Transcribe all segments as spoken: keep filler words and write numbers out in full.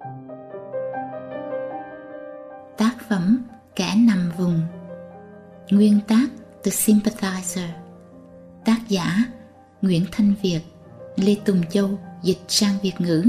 Tác phẩm Kẻ nằm vùng. Nguyên tác The Sympathizer. Tác giả Nguyễn Thanh Việt, Lê Tùng Châu dịch sang Việt ngữ.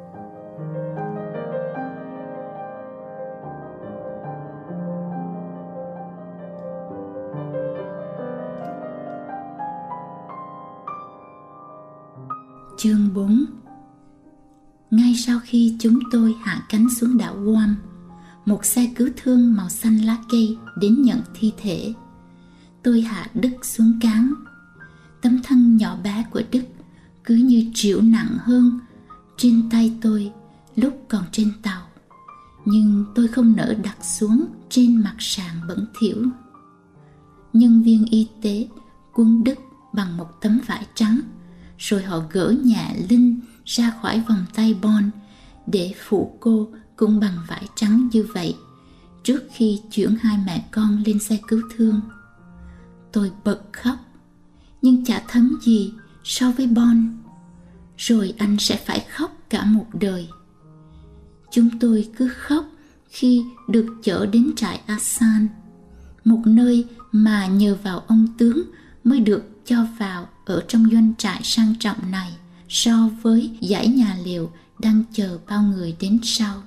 Chương bốn. Ngay sau khi chúng tôi hạ cánh xuống đảo Guam, một xe cứu thương màu xanh lá cây đến nhận thi thể. Tôi hạ Đức xuống cáng. Tấm thân nhỏ bé của Đức cứ như chịu nặng hơn trên tay tôi lúc còn trên tàu, nhưng tôi không nỡ đặt xuống trên mặt sàn bẩn thỉu. Nhân viên y tế quân Đức bằng một tấm vải trắng, rồi họ gỡ nhẹ Linh ra khỏi vòng tay Bon để phủ cô cũng bằng vải trắng như vậy trước khi chuyển hai mẹ con lên xe cứu thương. Tôi bật khóc, nhưng chả thấm gì so với Bon. Rồi anh sẽ phải khóc cả một đời. Chúng tôi cứ khóc khi được chở đến trại Asan, một nơi mà nhờ vào ông tướng mới được cho vào ở trong doanh trại sang trọng này, so với dãy nhà liều đang chờ bao người đến sau.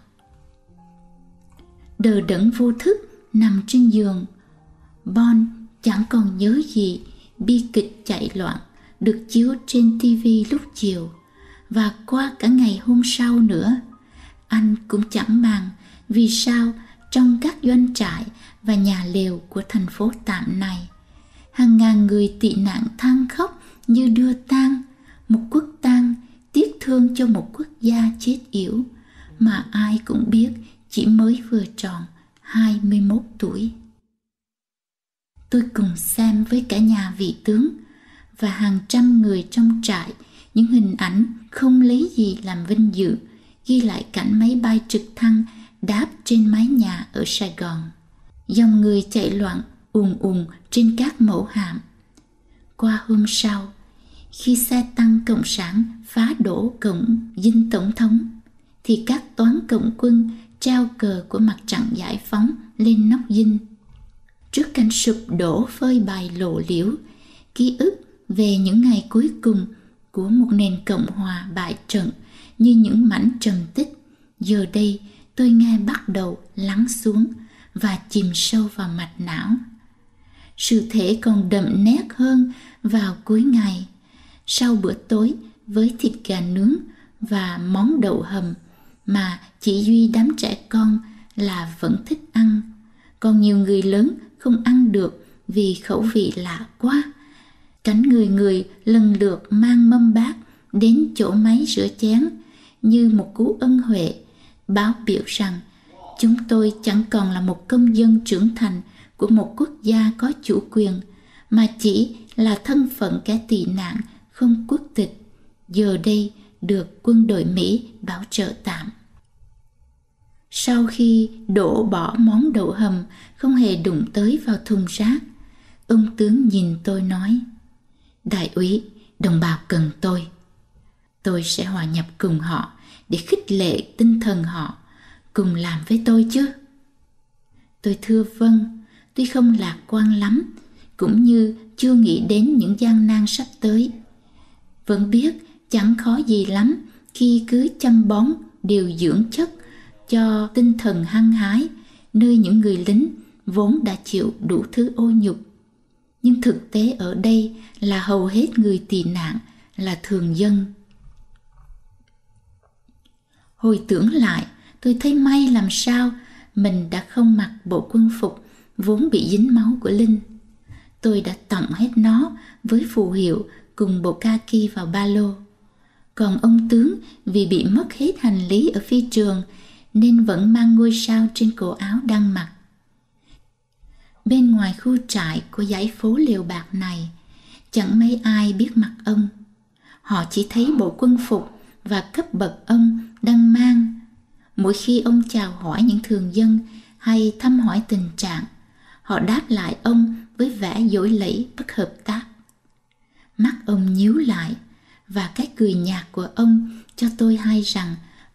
Đờ đẫn vô thức nằm trên giường, Bon chẳng còn nhớ gì bi kịch chạy loạn được chiếu trên tivi lúc chiều, và qua cả ngày hôm sau nữa. Anh cũng chẳng màng vì sao trong các doanh trại và nhà liều của thành phố tạm này, hàng ngàn người tị nạn than khóc như đưa tang, một quốc tang tiếc thương cho một quốc gia chết yểu mà ai cũng biết chỉ mới vừa tròn hai mươi mốt tuổi. Tôi cùng xem với cả nhà vị tướng và hàng trăm người trong trại những hình ảnh không lấy gì làm vinh dự, ghi lại cảnh máy bay trực thăng đáp trên mái nhà ở Sài Gòn, dòng người chạy loạn ùn ùn trên các mẫu hạm. Qua hôm sau, khi xe tăng Cộng sản phá đổ cổng dinh tổng thống, thì các toán cộng quân treo cờ của mặt trận giải phóng lên nóc dinh. Trước cảnh sụp đổ phơi bày lộ liễu, ký ức về những ngày cuối cùng của một nền Cộng hòa bại trận như những mảnh trầm tích, giờ đây tôi nghe bắt đầu lắng xuống và chìm sâu vào mạch não. Sự thể còn đậm nét hơn vào cuối ngày, sau bữa tối với thịt gà nướng và món đậu hầm mà chỉ duy đám trẻ con là vẫn thích ăn, còn nhiều người lớn không ăn được vì khẩu vị lạ quá. Cảnh người người lần lượt mang mâm bát đến chỗ máy rửa chén như một cú ân huệ, báo biểu rằng chúng tôi chẳng còn là một công dân trưởng thành của một quốc gia có chủ quyền, mà chỉ là thân phận kẻ tị nạn không quốc tịch, giờ đây được quân đội Mỹ bảo trợ tạm. Sau khi đổ bỏ món đậu hầm không hề đụng tới vào thùng rác, ông tướng nhìn tôi nói: "Đại úy, đồng bào cần tôi. Tôi sẽ hòa nhập cùng họ để khích lệ tinh thần họ, cùng làm với tôi chứ." Tôi thưa vâng, tuy không lạc quan lắm, cũng như chưa nghĩ đến những gian nan sắp tới. Vẫn biết chẳng khó gì lắm khi cứ chăm bón điều dưỡng chất cho tinh thần hăng hái, nơi những người lính vốn đã chịu đủ thứ ô nhục. Nhưng thực tế ở đây là hầu hết người tị nạn là thường dân. Hồi tưởng lại, tôi thấy may làm sao mình đã không mặc bộ quân phục vốn bị dính máu của Linh. Tôi đã tặng hết nó với phù hiệu cùng bộ kaki vào ba lô. Còn ông tướng vì bị mất hết hành lý ở phi trường nên vẫn mang ngôi sao trên cổ áo đang mặc. Bên ngoài khu trại của dãy phố liều bạc này, chẳng mấy ai biết mặt ông. Họ chỉ thấy bộ quân phục và cấp bậc ông đang mang. Mỗi khi ông chào hỏi những thường dân hay thăm hỏi tình trạng, họ đáp lại ông với vẻ dối lẫy bất hợp tác. Mắt ông nhíu lại, và cái cười nhạt của ông cho tôi hay rằng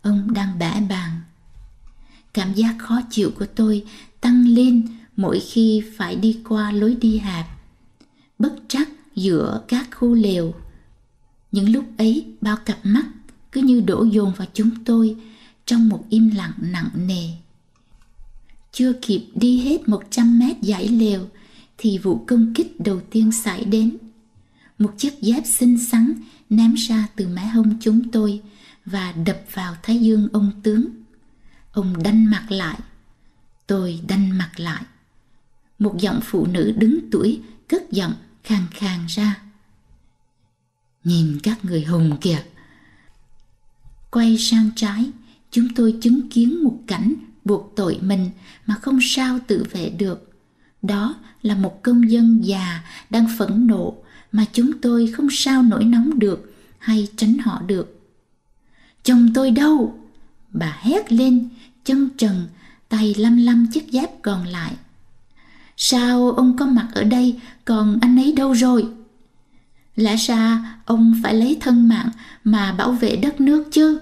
ông đang bã bàn. Cảm giác khó chịu của tôi tăng lên mỗi khi phải đi qua lối đi hẹp, bất trắc giữa các khu lều. Những lúc ấy, bao cặp mắt cứ như đổ dồn vào chúng tôi trong một im lặng nặng nề. Chưa kịp đi hết một trăm mét dãy lều thì vụ công kích đầu tiên xảy đến. Một chiếc dép xinh xắn ném ra từ mé hông chúng tôi và đập vào thái dương ông tướng. Ông đanh mặt lại. Tôi đanh mặt lại. Một giọng phụ nữ đứng tuổi cất giọng khàn khàn ra: "Nhìn các người hùng kìa." Quay sang trái, chúng tôi chứng kiến một cảnh buộc tội mình mà không sao tự vệ được. Đó là một công dân già đang phẫn nộ mà chúng tôi không sao nổi nóng được hay tránh họ được. "Chồng tôi đâu?" Bà hét lên, chân trần, tay lăm lăm chiếc dép còn lại. "Sao ông có mặt ở đây, còn anh ấy đâu rồi? Lẽ ra ông phải lấy thân mạng mà bảo vệ đất nước chứ."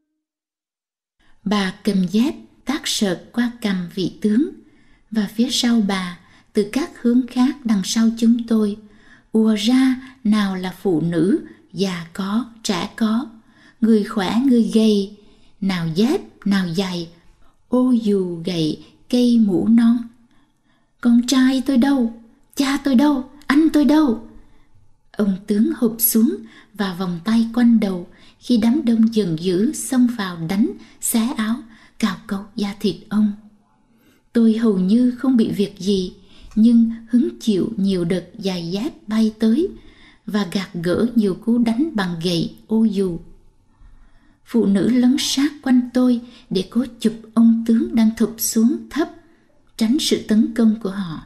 Bà cầm dép tát sợt qua cằm vị tướng, và phía sau bà, từ các hướng khác đằng sau chúng tôi, ùa ra nào là phụ nữ, già có, trẻ có, người khỏe, người gầy, nào dép, nào giày, ô dù gậy, cây mũ nón. "Con trai tôi đâu? Cha tôi đâu? Anh tôi đâu?" Ông tướng hụp xuống và vòng tay quanh đầu khi đám đông giận dữ xông vào đánh, xé áo, cào cấu da thịt ông. Tôi hầu như không bị việc gì, nhưng hứng chịu nhiều đợt giày dép bay tới và gạt gỡ nhiều cú đánh bằng gậy, ô dù. Phụ nữ lấn sát quanh tôi để cố chụp ông tướng đang thụp xuống thấp, tránh sự tấn công của họ.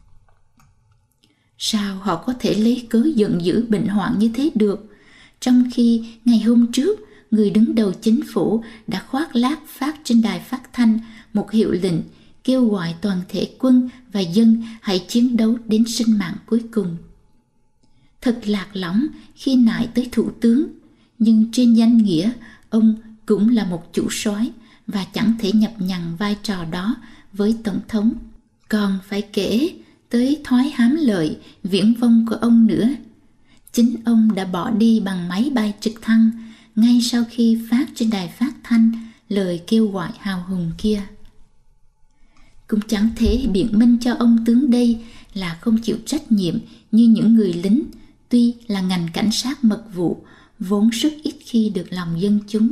Sao họ có thể lấy cớ giận dữ bệnh hoạn như thế được, trong khi ngày hôm trước người đứng đầu chính phủ đã khoác lác phát trên đài phát thanh một hiệu lệnh kêu gọi toàn thể quân và dân hãy chiến đấu đến sinh mạng cuối cùng. Thật lạc lõng khi nại tới thủ tướng, nhưng trên danh nghĩa ông cũng là một chủ soái và chẳng thể nhập nhằng vai trò đó với tổng thống. Còn phải kể tới thói hám lợi viển vông của ông nữa. Chính ông đã bỏ đi bằng máy bay trực thăng ngay sau khi phát trên đài phát thanh lời kêu gọi hào hùng kia. Cũng chẳng thể biện minh cho ông tướng đây là không chịu trách nhiệm như những người lính, tuy là ngành cảnh sát mật vụ, vốn rất ít khi được lòng dân chúng.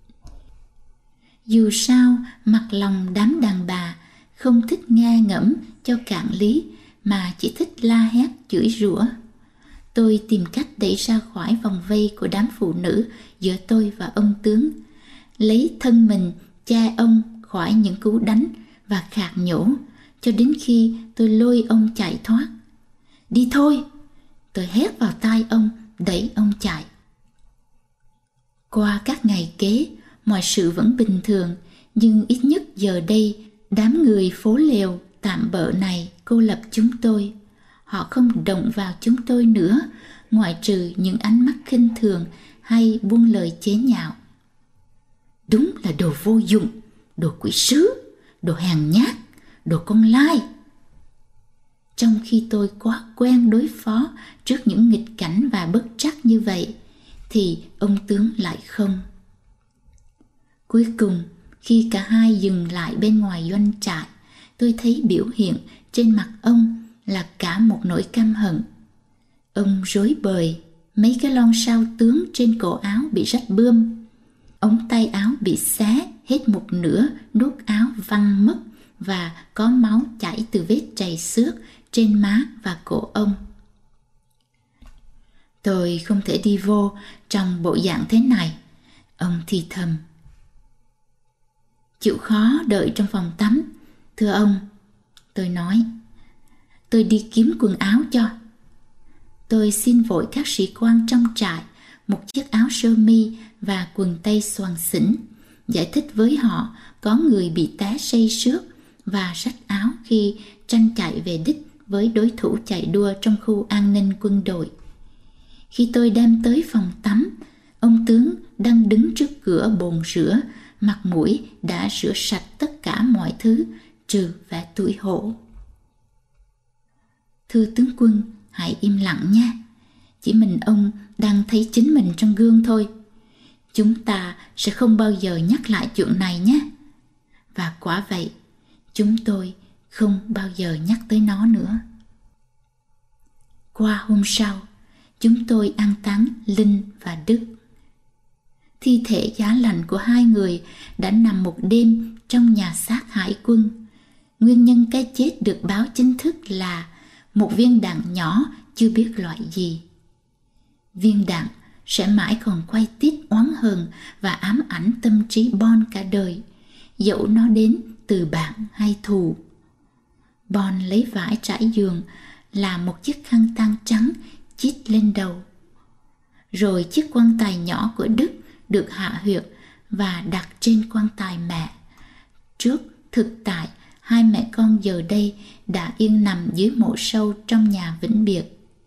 Dù sao, mặc lòng đám đàn bà không thích nghe ngẫm cho cạn lý, mà chỉ thích la hét chửi rủa. Tôi tìm cách đẩy ra khỏi vòng vây của đám phụ nữ giữa tôi và ông tướng, lấy thân mình che ông khỏi những cú đánh và khạc nhổ, cho đến khi tôi lôi ông chạy thoát. "Đi thôi!" Tôi hét vào tai ông, đẩy ông chạy. Qua các ngày kế, mọi sự vẫn bình thường, nhưng ít nhất giờ đây, đám người phố lều tạm bợ này cô lập chúng tôi. Họ không động vào chúng tôi nữa, ngoại trừ những ánh mắt khinh thường hay buông lời chế nhạo. "Đúng là đồ vô dụng, đồ quỷ sứ, đồ hèn nhát, đồ con lai." Trong khi tôi quá quen đối phó trước những nghịch cảnh và bất trắc như vậy, thì ông tướng lại không. Cuối cùng, khi cả hai dừng lại bên ngoài doanh trại, tôi thấy biểu hiện trên mặt ông là cả một nỗi căm hận. Ông rối bời, mấy cái lon sao tướng trên cổ áo bị rách bươm, ống tay áo bị xé hết một nửa, nút áo văng mất và có máu chảy từ vết trầy xước trên má và cổ ông. "Tôi không thể đi vô trong bộ dạng thế này," ông thì thầm. "Chịu khó đợi trong phòng tắm, thưa ông," tôi nói. "Tôi đi kiếm quần áo cho." Tôi xin vội các sĩ quan trong trại một chiếc áo sơ mi và quần tây xoàng xỉn, giải thích với họ có người bị té say xước và rách áo khi tranh chạy về đích với đối thủ chạy đua trong khu an ninh quân đội. Khi tôi đem tới phòng tắm, ông tướng đang đứng trước cửa bồn rửa mặt mũi đã rửa sạch tất cả mọi thứ trừ vẻ tủi hổ. Thưa tướng quân, hãy im lặng nha. Chỉ mình ông đang thấy chính mình trong gương thôi. Chúng ta sẽ không bao giờ nhắc lại chuyện này nhé. Và quả vậy, chúng tôi không bao giờ nhắc tới nó nữa. Qua hôm sau, chúng tôi an táng Linh và Đức. Thi thể giá lạnh của hai người đã nằm một đêm trong nhà xác hải quân. Nguyên nhân cái chết được báo chính thức là một viên đạn nhỏ chưa biết loại gì. Viên đạn sẽ mãi còn quay tít oán hờn và ám ảnh tâm trí Bon cả đời, dẫu nó đến từ bạn hay thù. Bon lấy vải trải giường làm một chiếc khăn tang trắng chít lên đầu. Rồi chiếc quan tài nhỏ của Đức được hạ huyệt và đặt trên quan tài mẹ. Trước thực tại, hai mẹ con giờ đây đã yên nằm dưới mộ sâu trong nhà vĩnh biệt.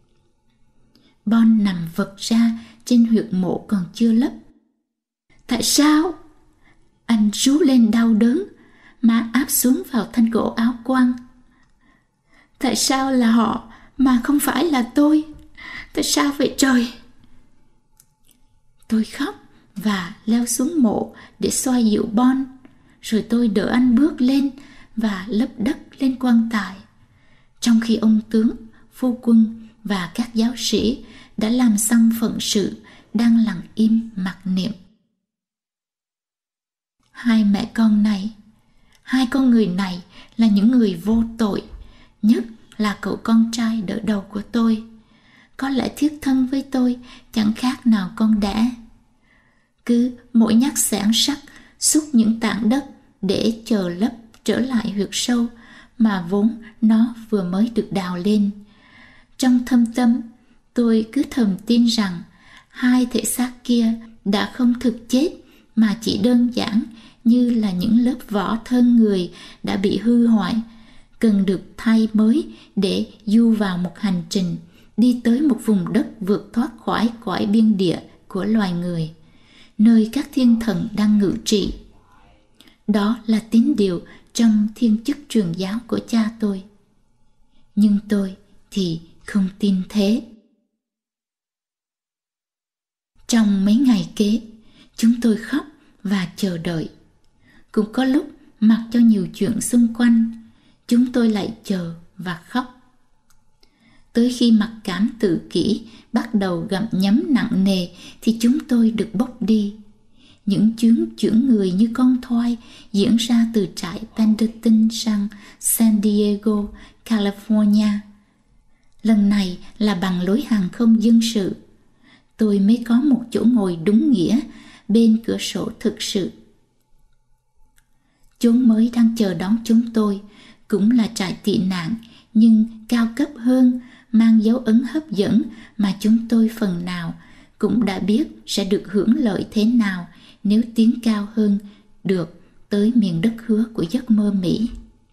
Bon nằm vật ra trên huyệt mộ còn chưa lấp. Tại sao? Anh rú lên đau đớn, má áp xuống vào thanh gỗ áo quan. Tại sao là họ mà không phải là tôi? Tại sao vậy trời? Tôi khóc và leo xuống mộ để xoa dịu Bon. Rồi tôi đỡ anh bước lên và lấp đất lên quan tài, trong khi ông tướng, phu quân và các giáo sĩ đã làm xong phận sự đang lặng im mặc niệm. Hai mẹ con này, hai con người này là những người vô tội, nhất là cậu con trai đỡ đầu của tôi. Có lẽ thiết thân với tôi chẳng khác nào con đẻ. Cứ mỗi nhát xẻng sắt xúc những tảng đất để chờ lấp trở lại huyệt sâu mà vốn nó vừa mới được đào lên. Trong thâm tâm, tôi cứ thầm tin rằng hai thể xác kia đã không thực chết, mà chỉ đơn giản như là những lớp vỏ thân người đã bị hư hoại, cần được thay mới để du vào một hành trình, đi tới một vùng đất vượt thoát khỏi cõi biên địa của loài người, nơi các thiên thần đang ngự trị. Đó là tín điều trong thiên chức truyền giáo của cha tôi. Nhưng tôi thì không tin thế. Trong mấy ngày kế, chúng tôi khóc và chờ đợi. Cũng có lúc mặc cho nhiều chuyện xung quanh, chúng tôi lại chờ và khóc. Tới khi mặc cảm tự kỷ bắt đầu gặm nhấm nặng nề thì chúng tôi được bốc đi. Những chuyến chuyển người như con thoi diễn ra từ trại Pendleton sang San Diego, California. Lần này là bằng lối hàng không dân sự. Tôi mới có một chỗ ngồi đúng nghĩa bên cửa sổ thực sự. Chốn mới đang chờ đón chúng tôi cũng là trại tị nạn, nhưng cao cấp hơn, mang dấu ấn hấp dẫn mà chúng tôi phần nào cũng đã biết sẽ được hưởng lợi thế nào nếu tiến cao hơn được tới miền đất hứa của giấc mơ Mỹ.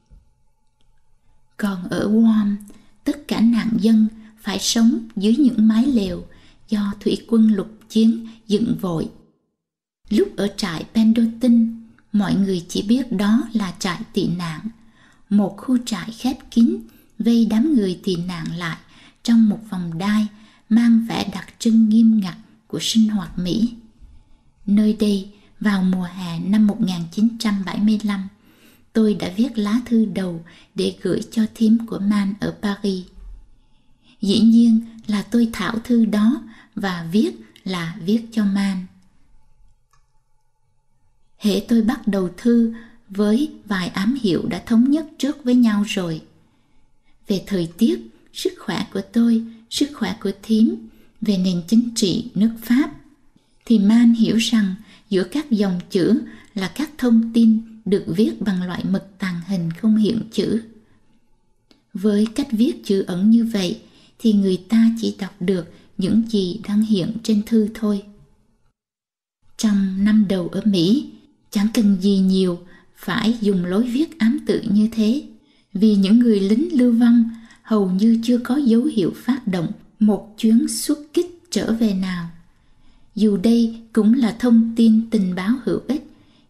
Còn ở Guam, tất cả nạn dân phải sống dưới những mái lều do thủy quân lục chiến dựng vội. Lúc ở trại Pendleton, mọi người chỉ biết đó là trại tị nạn, một khu trại khép kín vây đám người tị nạn lại trong một vòng đai mang vẻ đặc trưng nghiêm ngặt của sinh hoạt Mỹ. Nơi đây, vào mùa hè năm một nghìn chín trăm bảy mươi lăm, tôi đã viết lá thư đầu để gửi cho thím của Man ở Paris. Dĩ nhiên là tôi thảo thư đó và viết là viết cho Man. Hễ tôi bắt đầu thư với vài ám hiệu đã thống nhất trước với nhau rồi. Về thời tiết, sức khỏe của tôi, sức khỏe của thím, về nền chính trị nước Pháp, thì Man hiểu rằng giữa các dòng chữ là các thông tin được viết bằng loại mực tàng hình không hiện chữ. Với cách viết chữ ẩn như vậy thì người ta chỉ đọc được những gì đang hiện trên thư thôi. Trong năm đầu ở Mỹ, chẳng cần gì nhiều phải dùng lối viết ám tự như thế, vì những người lính lưu vong hầu như chưa có dấu hiệu phát động một chuyến xuất kích trở về nào. Dù đây cũng là thông tin tình báo hữu ích,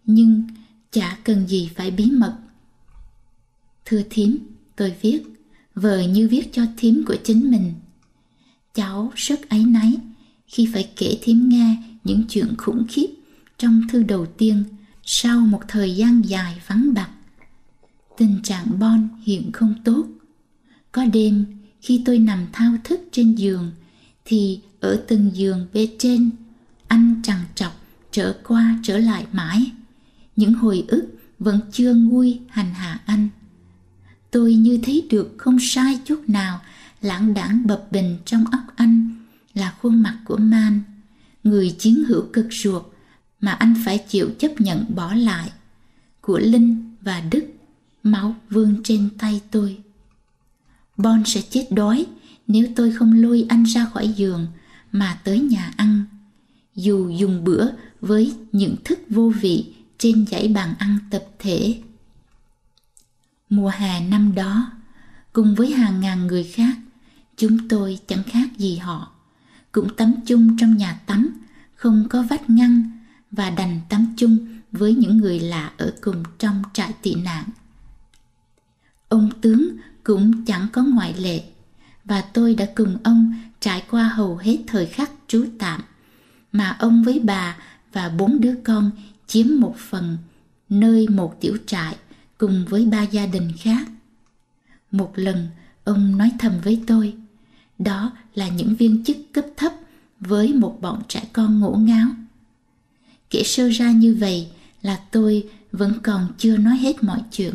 nhưng chả cần gì phải bí mật. Thưa thím, tôi viết, vờ như viết cho thím của chính mình. Cháu rất áy náy khi phải kể thím nghe những chuyện khủng khiếp trong thư đầu tiên sau một thời gian dài vắng bặt. Tình trạng Bon hiện không tốt. Có đêm khi tôi nằm thao thức trên giường thì ở từng giường bên trên, anh trằn trọc trở qua trở lại mãi. Những hồi ức vẫn chưa nguôi hành hạ anh. Tôi như thấy được không sai chút nào lãng đãng bập bềnh trong óc anh là khuôn mặt của Man, người chiến hữu cực ruột mà anh phải chịu chấp nhận bỏ lại, của Linh và Đức, máu vương trên tay tôi. Bon sẽ chết đói nếu tôi không lôi anh ra khỏi giường mà tới nhà ăn, dù dùng bữa với những thức vô vị trên dãy bàn ăn tập thể. Mùa hè năm đó, cùng với hàng ngàn người khác, chúng tôi chẳng khác gì họ, cũng tắm chung trong nhà tắm, không có vách ngăn, và đành tắm chung với những người lạ ở cùng trong trại tị nạn. Ông tướng cũng chẳng có ngoại lệ, và tôi đã cùng ông trải qua hầu hết thời khắc trú tạm, mà ông với bà và bốn đứa con chiếm một phần nơi một tiểu trại cùng với ba gia đình khác. Một lần ông nói thầm với tôi, đó là những viên chức cấp thấp với một bọn trẻ con ngổ ngáo. Kể sơ ra như vậy là tôi vẫn còn chưa nói hết mọi chuyện.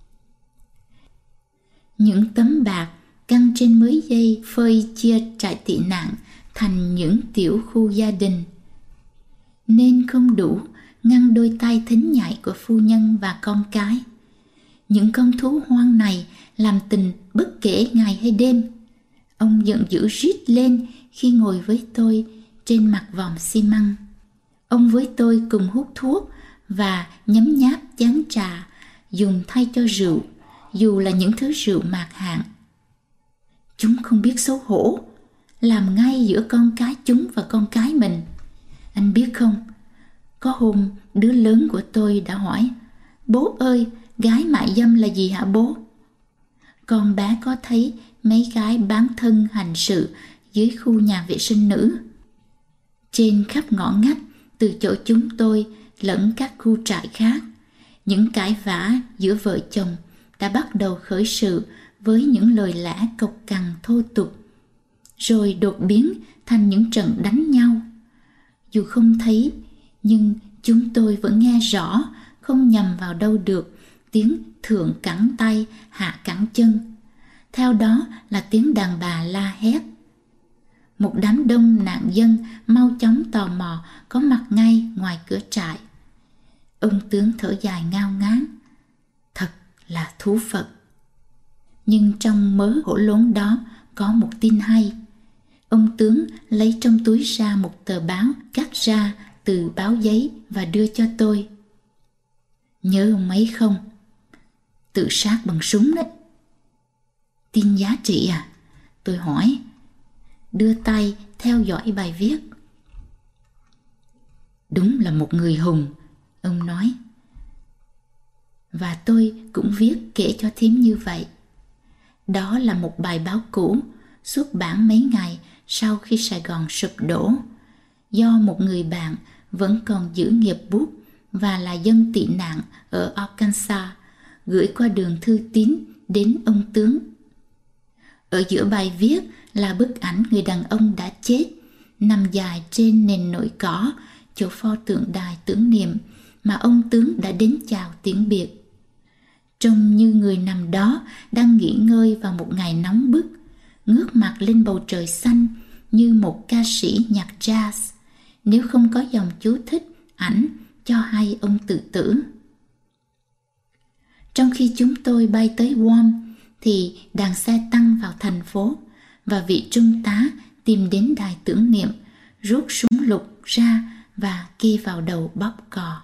Những tấm bạc căng trên mớ dây phơi chia trại tị nạn thành những tiểu khu gia đình, nên không đủ ngăn đôi tay thính nhạy của phu nhân và con cái. Những con thú hoang này làm tình bất kể ngày hay đêm. Ông giận dữ rít lên khi ngồi với tôi trên mặt vòm xi măng. Ông với tôi cùng hút thuốc và nhấm nháp chén trà dùng thay cho rượu, dù là những thứ rượu mạt hạn. Chúng không biết xấu hổ, làm ngay giữa con cái chúng và con cái mình. Anh biết không, có hôm đứa lớn của tôi đã hỏi, bố ơi, gái mại dâm là gì hả bố? Con bé có thấy mấy gái bán thân hành sự dưới khu nhà vệ sinh nữ. Trên khắp ngõ ngách từ chỗ chúng tôi lẫn các khu trại khác, những cãi vã giữa vợ chồng đã bắt đầu khởi sự với những lời lẽ cộc cằn thô tục, rồi đột biến thành những trận đánh nhau. Dù không thấy, nhưng chúng tôi vẫn nghe rõ, không nhầm vào đâu được, tiếng thượng cẳng tay, hạ cẳng chân. Theo đó là tiếng đàn bà la hét. Một đám đông nạn dân mau chóng tò mò có mặt ngay ngoài cửa trại. Ông tướng thở dài ngao ngán. Thật là thú Phật. Nhưng trong mớ hổ lốn đó có một tin hay. Ông tướng lấy trong túi ra một tờ báo cắt ra từ báo giấy và đưa cho tôi. Nhớ ông ấy không? Tự sát bằng súng đấy. Tin giá trị à? Tôi hỏi, đưa tay theo dõi bài viết. Đúng là một người hùng, ông nói. Và tôi cũng viết kể cho thím như vậy. Đó là một bài báo cũ, xuất bản mấy ngày sau khi Sài Gòn sụp đổ, do một người bạn vẫn còn giữ nghiệp bút và là dân tị nạn ở Arkansas gửi qua đường thư tín đến ông tướng. Ở giữa bài viết là bức ảnh người đàn ông đã chết, nằm dài trên nền nội cỏ, chỗ pho tượng đài tưởng niệm mà ông tướng đã đến chào tiễn biệt. Trông như người nằm đó đang nghỉ ngơi vào một ngày nóng bức, ngước mặt lên bầu trời xanh như một ca sĩ nhạc jazz, nếu không có dòng chú thích ảnh cho hay ông tự tử. Trong khi chúng tôi bay tới Guam thì đàn xe tăng vào thành phố và vị trung tá tìm đến đài tưởng niệm, rút súng lục ra và kê vào đầu bóp cò.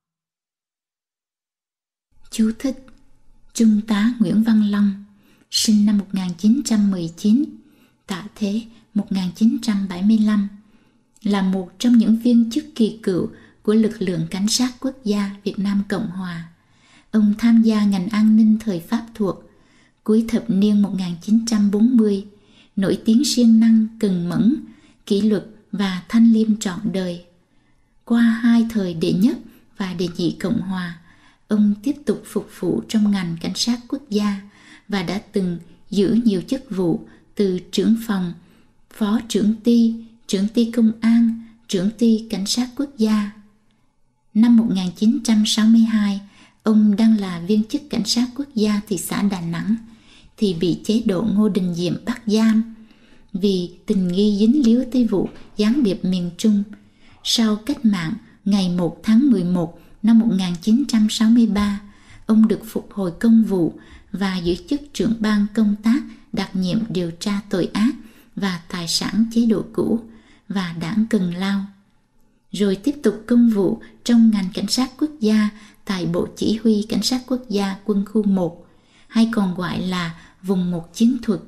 Chú thích: Trung tá Nguyễn Văn Long, sinh năm một nghìn chín trăm mười chín, tạ thế một nghìn chín trăm bảy mươi lăm, là một trong những viên chức kỳ cựu của lực lượng cảnh sát quốc gia Việt Nam Cộng Hòa. Ông tham gia ngành an ninh thời Pháp thuộc. Cuối thập niên một nghìn chín trăm bốn mươi, nổi tiếng siêng năng, cần mẫn, kỷ luật và thanh liêm trọn đời. Qua hai thời đệ nhất và đệ nhị Cộng Hòa, ông tiếp tục phục vụ trong ngành cảnh sát quốc gia và đã từng giữ nhiều chức vụ từ trưởng phòng, phó trưởng ty, trưởng ty công an, trưởng ty cảnh sát quốc gia. Năm một nghìn chín trăm sáu mươi hai, ông đang là viên chức cảnh sát quốc gia thị xã Đà Nẵng thì bị chế độ Ngô Đình Diệm bắt giam vì tình nghi dính líu tới vụ gián điệp miền Trung. Sau cách mạng ngày một tháng mười một năm một nghìn chín trăm sáu mươi ba, ông được phục hồi công vụ và giữ chức trưởng ban công tác đặc nhiệm điều tra tội ác và tài sản chế độ cũ và đảng Cần Lao. Rồi tiếp tục công vụ trong ngành cảnh sát quốc gia tại Bộ Chỉ huy Cảnh sát Quốc gia Quân khu một, hay còn gọi là vùng một chiến thuật.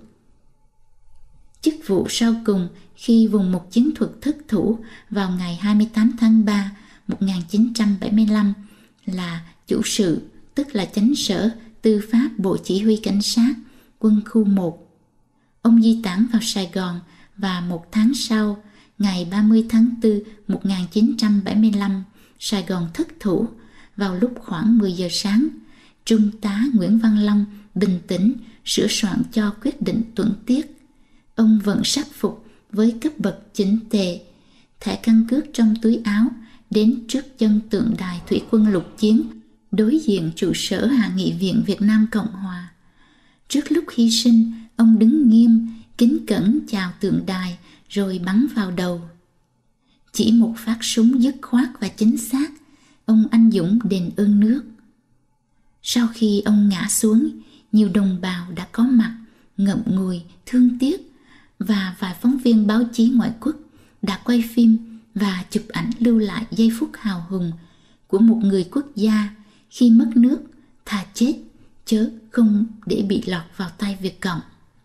Chức vụ sau cùng khi vùng một chiến thuật thất thủ vào ngày hai mươi tám tháng ba một nghìn chín trăm bảy mươi lăm là chủ sự, tức là chánh sở tư pháp Bộ Chỉ huy Cảnh sát Quân khu một. Ông di tản vào Sài Gòn và một tháng sau, ngày ba mươi tháng tư một nghìn chín trăm bảy mươi lăm, Sài Gòn thất thủ. Vào lúc khoảng mười giờ sáng, Trung tá Nguyễn Văn Long bình tĩnh sửa soạn cho quyết định tuẫn tiết. Ông vẫn sắc phục với cấp bậc chỉnh tề, thẻ căn cước trong túi áo, đến trước chân tượng đài thủy quân lục chiến đối diện trụ sở Hạ nghị viện Việt Nam Cộng Hòa. Trước lúc hy sinh, ông đứng nghiêm, kính cẩn chào tượng đài rồi bắn vào đầu. Chỉ một phát súng dứt khoát và chính xác, ông anh dũng đền ơn nước. Sau khi ông ngã xuống, nhiều đồng bào đã có mặt, ngậm ngùi, thương tiếc, và vài phóng viên báo chí ngoại quốc đã quay phim và chụp ảnh lưu lại giây phút hào hùng của một người quốc gia khi mất nước, thà chết, chớ không để bị lọt vào tay Việt Cộng.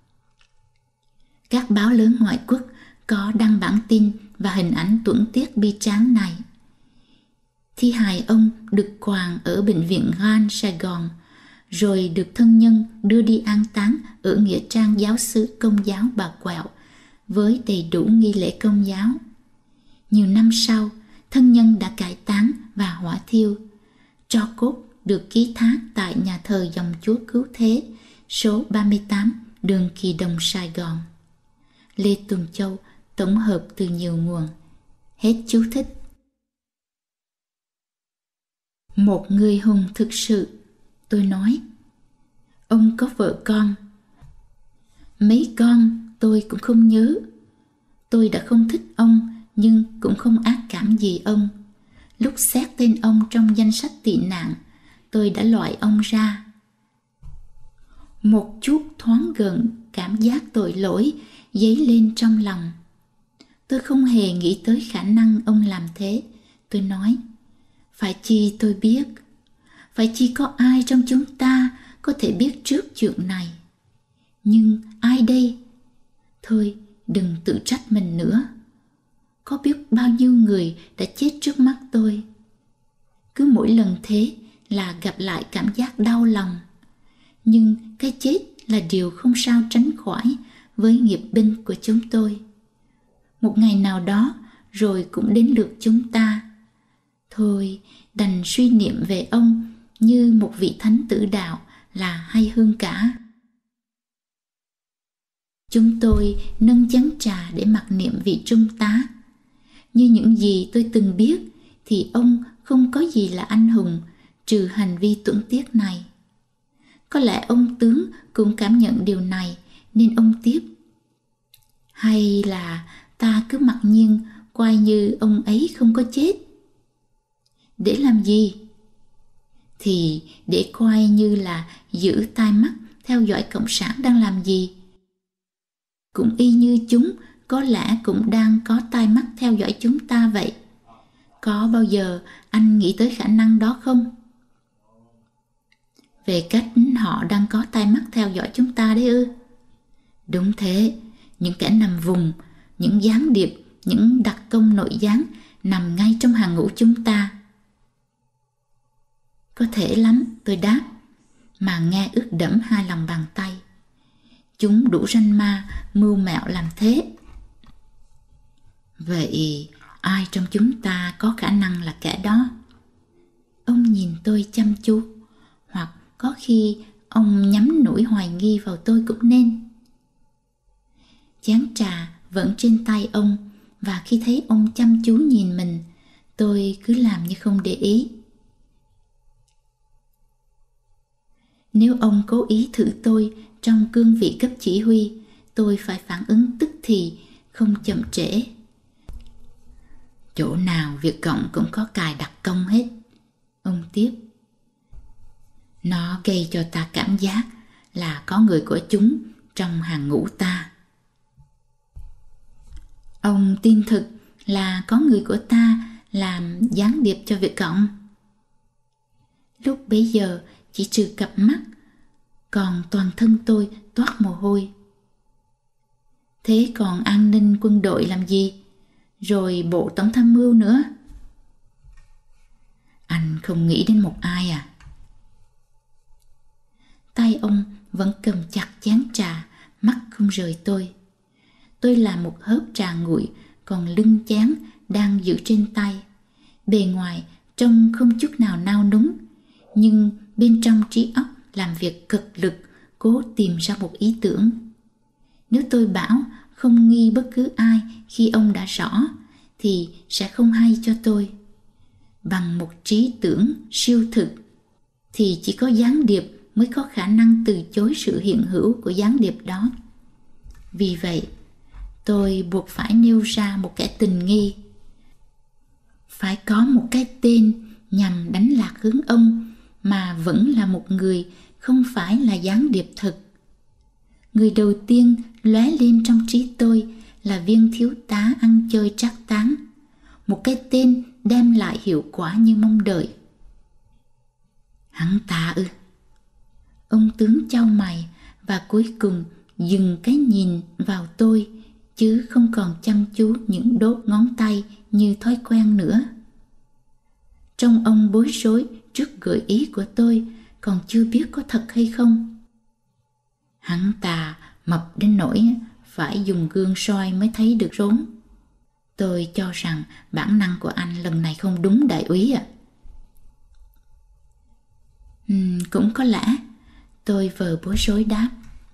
Các báo lớn ngoại quốc có đăng bản tin và hình ảnh tuẫn tiết bi tráng này. Thi hài ông được quàng ở bệnh viện Gan, Sài Gòn, rồi được thân nhân đưa đi an táng ở nghĩa trang giáo xứ Công giáo Bà Quẹo với đầy đủ nghi lễ Công giáo. Nhiều năm sau, thân nhân đã cải táng và hỏa thiêu. Tro cốt được ký thác tại nhà thờ Dòng Chúa Cứu Thế, số ba mươi tám, đường Kỳ Đồng, Sài Gòn. Lê Tùng Châu tổng hợp từ nhiều nguồn. Hết chú thích. Một người hùng thực sự, tôi nói. Ông có vợ con. Mấy con tôi cũng không nhớ. Tôi đã không thích ông nhưng cũng không ác cảm gì ông. Lúc xét tên ông trong danh sách tị nạn, tôi đã loại ông ra. Một chút thoáng gần cảm giác tội lỗi dấy lên trong lòng. Tôi không hề nghĩ tới khả năng ông làm thế. Tôi nói, phải chi tôi biết, phải chi có ai trong chúng ta có thể biết trước chuyện này. Nhưng ai đây? Thôi, đừng tự trách mình nữa. Có biết bao nhiêu người đã chết trước mắt tôi. Cứ mỗi lần thế là gặp lại cảm giác đau lòng. Nhưng cái chết là điều không sao tránh khỏi với nghiệp binh của chúng tôi. Một ngày nào đó rồi cũng đến lượt chúng ta. Thôi, đành suy niệm về ông như một vị thánh tử đạo là hay hơn cả. Chúng tôi nâng chén trà để mặc niệm vị trung tá. Như những gì tôi từng biết thì ông không có gì là anh hùng trừ hành vi tuẫn tiết này. Có lẽ ông tướng cũng cảm nhận điều này nên ông tiếp. Hay là ta cứ mặc nhiên coi như ông ấy không có chết? Để làm gì? Thì để coi như là giữ tai mắt theo dõi Cộng sản đang làm gì. Cũng y như chúng có lẽ cũng đang có tai mắt theo dõi chúng ta vậy. Có bao giờ anh nghĩ tới khả năng đó không? Về cách họ đang có tai mắt theo dõi chúng ta đấy ư? Đúng thế, những kẻ nằm vùng, những gián điệp, những đặc công nội gián nằm ngay trong hàng ngũ chúng ta. Có thể lắm, tôi đáp, mà nghe ướt đẫm hai lòng bàn tay. Chúng đủ ranh ma, mưu mẹo làm thế. Vậy ai trong chúng ta có khả năng là kẻ đó? Ông nhìn tôi chăm chú, hoặc có khi ông nhắm nỗi hoài nghi vào tôi cũng nên. Chén trà vẫn trên tay ông, và khi thấy ông chăm chú nhìn mình, tôi cứ làm như không để ý. Nếu ông cố ý thử tôi trong cương vị cấp chỉ huy, tôi phải phản ứng tức thì, không chậm trễ. Chỗ nào Việt Cộng cũng có cài đặt công hết, ông tiếp. Nó gây cho ta cảm giác là có người của chúng trong hàng ngũ ta. Ông tin thực là có người của ta làm gián điệp cho Việt Cộng? Lúc bấy giờ chỉ trừ cặp mắt, còn toàn thân tôi toát mồ hôi. Thế còn an ninh quân đội làm gì? Rồi bộ tổng tham mưu nữa? Anh không nghĩ đến một ai à? Tay ông vẫn cầm chặt chén trà, mắt không rời tôi. Tôi là một hớp trà nguội, còn lưng chén đang giữ trên tay. Bề ngoài trông không chút nào nao núng, nhưng bên trong trí óc làm việc cực lực, cố tìm ra một ý tưởng. Nếu tôi bảo không nghi bất cứ ai khi ông đã rõ, thì sẽ không hay cho tôi. Bằng một trí tưởng siêu thực, thì chỉ có gián điệp mới có khả năng từ chối sự hiện hữu của gián điệp đó. Vì vậy, tôi buộc phải nêu ra một kẻ tình nghi. Phải có một cái tên nhằm đánh lạc hướng ông, mà vẫn là một người, không phải là gián điệp thực. Người đầu tiên lóe lên trong trí tôi là viên thiếu tá ăn chơi trác táng, một cái tên đem lại hiệu quả như mong đợi. Hắn ta ư? Ông tướng chau mày và cuối cùng dừng cái nhìn vào tôi, chứ không còn chăm chú những đốt ngón tay như thói quen nữa. Trông ông bối rối trước gợi ý của tôi, còn chưa biết có thật hay không. Hắn ta mập đến nỗi phải dùng gương soi mới thấy được rốn. Tôi cho rằng bản năng của anh lần này không đúng đại úy ạ. À. Uhm, cũng có lẽ, tôi vờ bối rối đáp.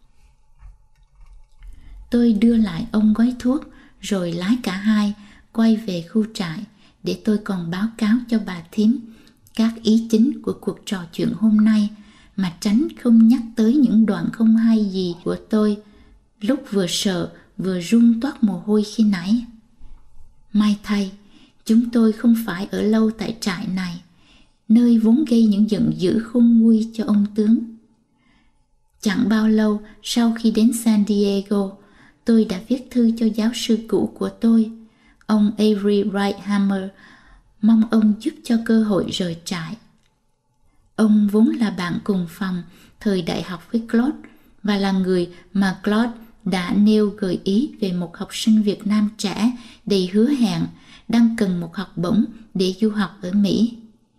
Tôi đưa lại ông gói thuốc, rồi lái cả hai quay về khu trại, để tôi còn báo cáo cho bà thím các ý chính của cuộc trò chuyện hôm nay, mà tránh không nhắc tới những đoạn không hay gì của tôi, lúc vừa sợ vừa run toát mồ hôi khi nãy. May thay, chúng tôi không phải ở lâu tại trại này, nơi vốn gây những giận dữ khôn nguôi cho ông tướng. Chẳng bao lâu sau khi đến San Diego, tôi đã viết thư cho giáo sư cũ của tôi, ông Avery Wright-Hammer, mong ông giúp cho cơ hội rời trại. Ông vốn là bạn cùng phòng thời đại học với Claude, và là người mà Claude đã nêu gợi ý về một học sinh Việt Nam trẻ đầy hứa hẹn đang cần một học bổng để du học ở Mỹ.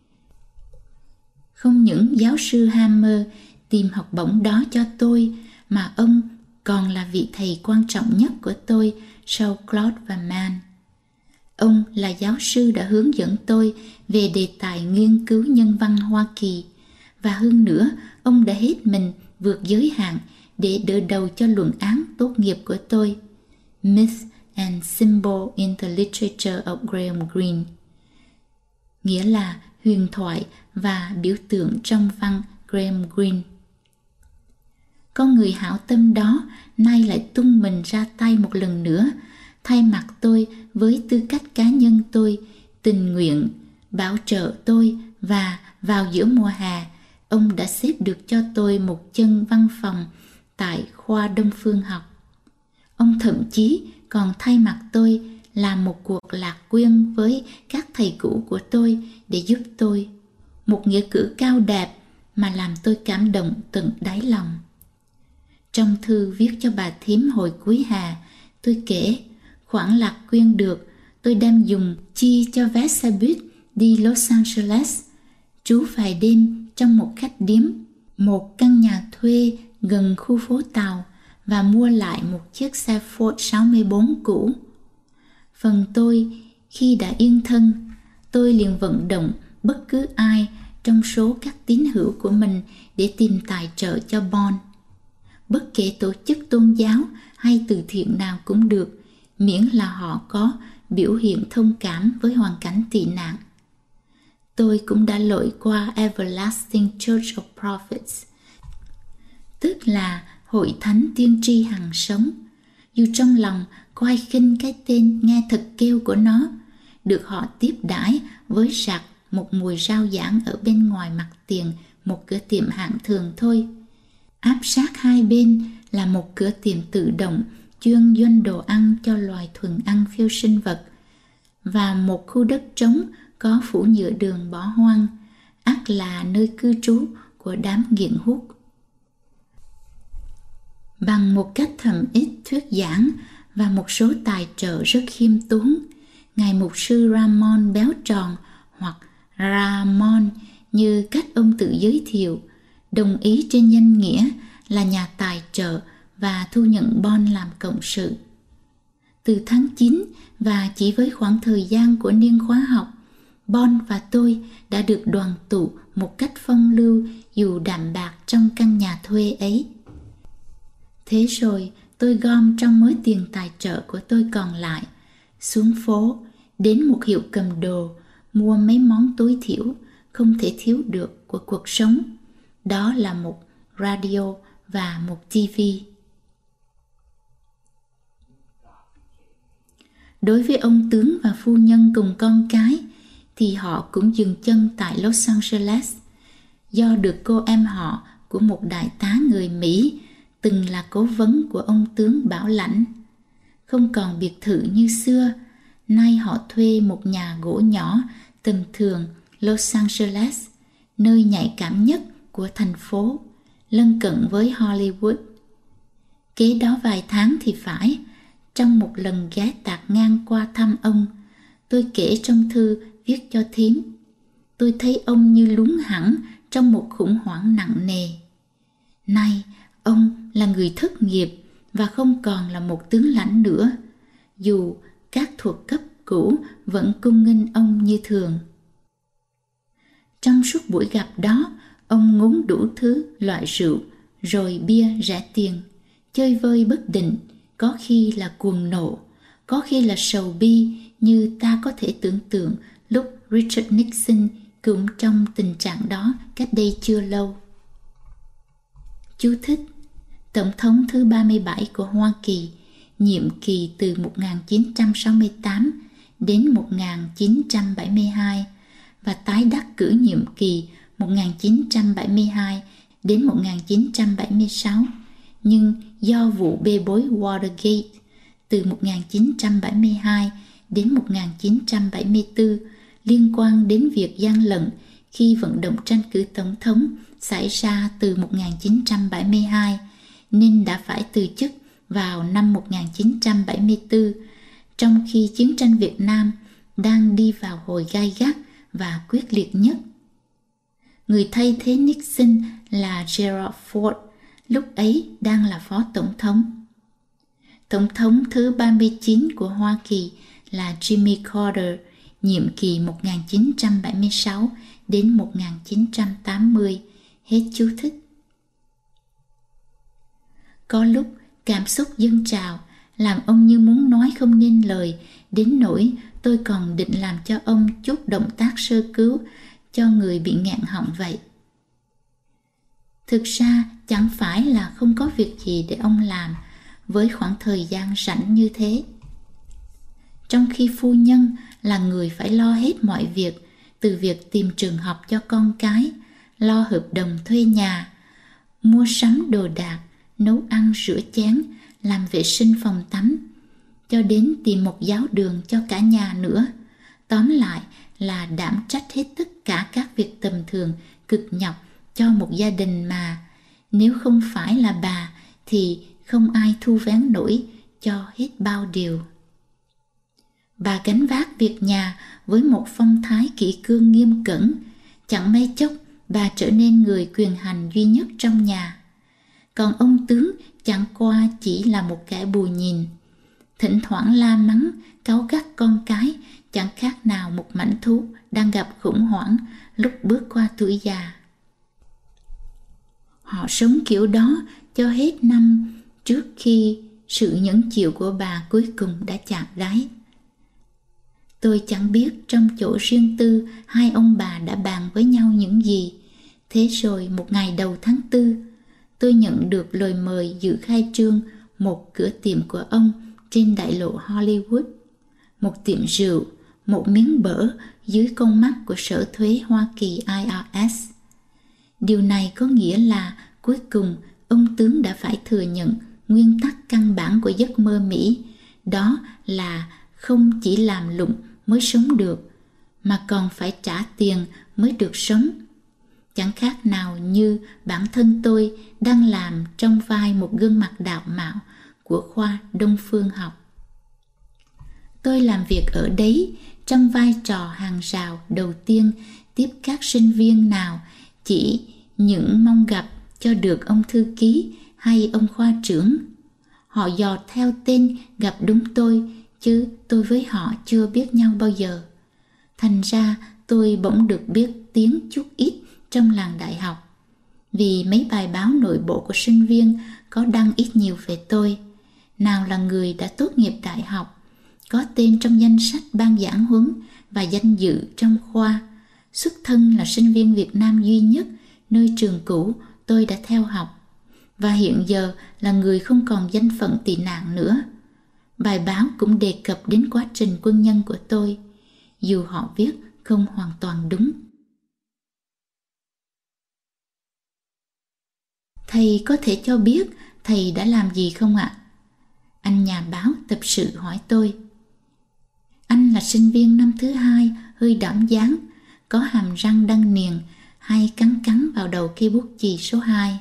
Không những giáo sư Hammer tìm học bổng đó cho tôi, mà ông còn là vị thầy quan trọng nhất của tôi sau Claude và Mann. Ông là giáo sư đã hướng dẫn tôi về đề tài nghiên cứu nhân văn Hoa Kỳ, và hơn nữa, ông đã hết mình vượt giới hạn để đỡ đầu cho luận án tốt nghiệp của tôi, Myth and Symbol in the Literature of Graham Greene, nghĩa là huyền thoại và biểu tượng trong văn Graham Greene. Con người hảo tâm đó nay lại tung mình ra tay một lần nữa, thay mặt tôi với tư cách cá nhân tôi, tình nguyện bảo trợ tôi, và vào giữa mùa hè, ông đã xếp được cho tôi một chân văn phòng tại khoa Đông Phương học. Ông thậm chí còn thay mặt tôi làm một cuộc lạc quyên với các thầy cũ của tôi để giúp tôi, một nghĩa cử cao đẹp mà làm tôi cảm động tận đáy lòng. Trong thư viết cho bà thím hồi cuối hè, tôi kể khoản lạc quyên được tôi đem dùng chi cho vé xe buýt đi Los Angeles, trú vài đêm trong một khách điếm, một căn nhà thuê gần khu phố tàu và mua lại một chiếc xe Ford sáu mươi bốn cũ. Phần tôi, khi đã yên thân, tôi liền vận động bất cứ ai trong số các tín hữu của mình để tìm tài trợ cho Bon. Bất kể tổ chức tôn giáo hay từ thiện nào cũng được, miễn là họ có biểu hiện thông cảm với hoàn cảnh tị nạn. Tôi cũng đã lội qua Everlasting Church of Prophets, tức là Hội Thánh Tiên tri hằng sống, dù trong lòng coi khinh cái tên nghe thật kêu của nó, được họ tiếp đãi với sặc một mùi rau giảng ở bên ngoài mặt tiền một cửa tiệm hạng thường thôi. Áp sát hai bên là một cửa tiệm tự động chuyên doanh đồ ăn cho loài thuần ăn phiêu sinh vật, và một khu đất trống có phủ nhựa đường bỏ hoang, ắt là nơi cư trú của đám nghiện hút. Bằng một cách thầm ít thuyết giảng và một số tài trợ rất khiêm tốn, ngài mục sư Ramon béo tròn hoặc Ramon như cách ông tự giới thiệu, đồng ý trên danh nghĩa là nhà tài trợ và thu nhận Bon làm cộng sự. Từ tháng chín và chỉ với khoảng thời gian của niên khóa học, Bon và tôi đã được đoàn tụ một cách phong lưu dù đạm bạc trong căn nhà thuê ấy. Thế rồi tôi gom trong mớ tiền tài trợ của tôi còn lại, xuống phố, đến một hiệu cầm đồ, mua mấy món tối thiểu, không thể thiếu được của cuộc sống. Đó là một radio và một tivi. Đối với ông tướng và phu nhân cùng con cái, thì họ cũng dừng chân tại Los Angeles, do được cô em họ của một đại tá người Mỹ từng là cố vấn của ông tướng bảo lãnh. Không còn biệt thự như xưa, nay họ thuê một nhà gỗ nhỏ tầm thường Los Angeles, nơi nhạy cảm nhất của thành phố, lân cận với Hollywood. Kế đó vài tháng thì phải, trong một lần ghé tạt ngang qua thăm ông, tôi kể trong thư viết cho thím, tôi thấy ông như lún hẳn trong một khủng hoảng nặng nề. Nay, ông là người thất nghiệp và không còn là một tướng lãnh nữa, dù các thuộc cấp cũ vẫn cung nghênh ông như thường. Trong suốt buổi gặp đó, ông ngốn đủ thứ loại rượu, rồi bia rẻ tiền, chơi vơi bất định, có khi là cuồng nộ, có khi là sầu bi như ta có thể tưởng tượng lúc Richard Nixon cũng trong tình trạng đó cách đây chưa lâu. Chú thích: Tổng thống thứ ba mươi bảy của Hoa Kỳ, nhiệm kỳ từ một nghìn chín trăm sáu mươi tám đến một nghìn chín trăm bảy mươi hai và tái đắc cử nhiệm kỳ một nghìn chín trăm bảy mươi hai đến một nghìn chín trăm bảy mươi sáu, nhưng do vụ bê bối Watergate từ một nghìn chín trăm bảy mươi hai đến một nghìn chín trăm bảy mươi tư liên quan đến việc gian lận khi vận động tranh cử tổng thống xảy ra từ một nghìn chín trăm bảy mươi hai, nên đã phải từ chức vào năm một nghìn chín trăm bảy mươi tư, trong khi chiến tranh Việt Nam đang đi vào hồi gai gắt và quyết liệt nhất. Người thay thế Nixon là Gerald Ford, lúc ấy đang là phó tổng thống. Tổng thống thứ ba mươi chín của Hoa Kỳ là Jimmy Carter, nhiệm kỳ một nghìn chín trăm bảy mươi sáu đến một nghìn chín trăm tám mươi. Hết chú thích. Có lúc cảm xúc dâng trào, làm ông như muốn nói không nên lời, đến nỗi tôi còn định làm cho ông chút động tác sơ cứu cho người bị nghẹn họng vậy. Thực ra chẳng phải là không có việc gì để ông làm với khoảng thời gian rảnh như thế. Trong khi phu nhân là người phải lo hết mọi việc, từ việc tìm trường học cho con cái, lo hợp đồng thuê nhà, mua sắm đồ đạc, nấu ăn rửa chén, làm vệ sinh phòng tắm, cho đến tìm một giáo đường cho cả nhà nữa. Tóm lại là đảm trách hết tất cả các việc tầm thường cực nhọc cho một gia đình mà nếu không phải là bà thì không ai thu vén nổi cho hết bao điều. Bà gánh vác việc nhà với một phong thái kỷ cương nghiêm cẩn, Chẳng mấy chốc, bà trở nên người quyền hành duy nhất trong nhà. Còn ông tướng chẳng qua chỉ là một kẻ bù nhìn. Thỉnh thoảng la mắng, cáu gắt con cái, chẳng khác nào một mãnh thú đang gặp khủng hoảng lúc bước qua tuổi già. Họ sống kiểu đó cho hết năm trước khi sự nhẫn chịu của bà cuối cùng đã chạm đáy. Tôi chẳng biết trong chỗ riêng tư hai ông bà đã bàn với nhau những gì. Thế rồi một ngày đầu tháng tư, tôi nhận được lời mời dự khai trương một cửa tiệm của ông trên đại lộ Hollywood. Một tiệm rượu, một miếng bở dưới con mắt của Sở Thuế Hoa Kỳ I R S. Điều này có nghĩa là cuối cùng ông tướng đã phải thừa nhận nguyên tắc căn bản của giấc mơ Mỹ, đó là không chỉ làm lụng mới sống được, mà còn phải trả tiền mới được sống. Chẳng khác nào như bản thân tôi đang làm trong vai một gương mặt đạo mạo của khoa Đông Phương học. Tôi làm việc ở đấy trong vai trò hàng rào đầu tiên tiếp các sinh viên nào chỉ những mong gặp cho được ông thư ký hay ông khoa trưởng. Họ dò theo tên gặp đúng tôi, chứ tôi với họ chưa biết nhau bao giờ. Thành ra tôi bỗng được biết tiếng chút ít trong làng đại học, vì mấy bài báo nội bộ của sinh viên có đăng ít nhiều về tôi. Nào là người đã tốt nghiệp đại học, có tên trong danh sách ban giảng huấn và danh dự trong khoa, xuất thân là sinh viên Việt Nam duy nhất nơi trường cũ tôi đã theo học, và hiện giờ là người không còn danh phận tị nạn nữa. Bài báo cũng đề cập đến quá trình quân nhân của tôi, dù họ viết không hoàn toàn đúng. Thầy có thể cho biết thầy đã làm gì không ạ? Anh nhà báo tập sự hỏi tôi. Anh là sinh viên năm thứ hai, hơi đảm dáng, có hàm răng đăng niền hay cắn cắn vào đầu cây bút chì số hai.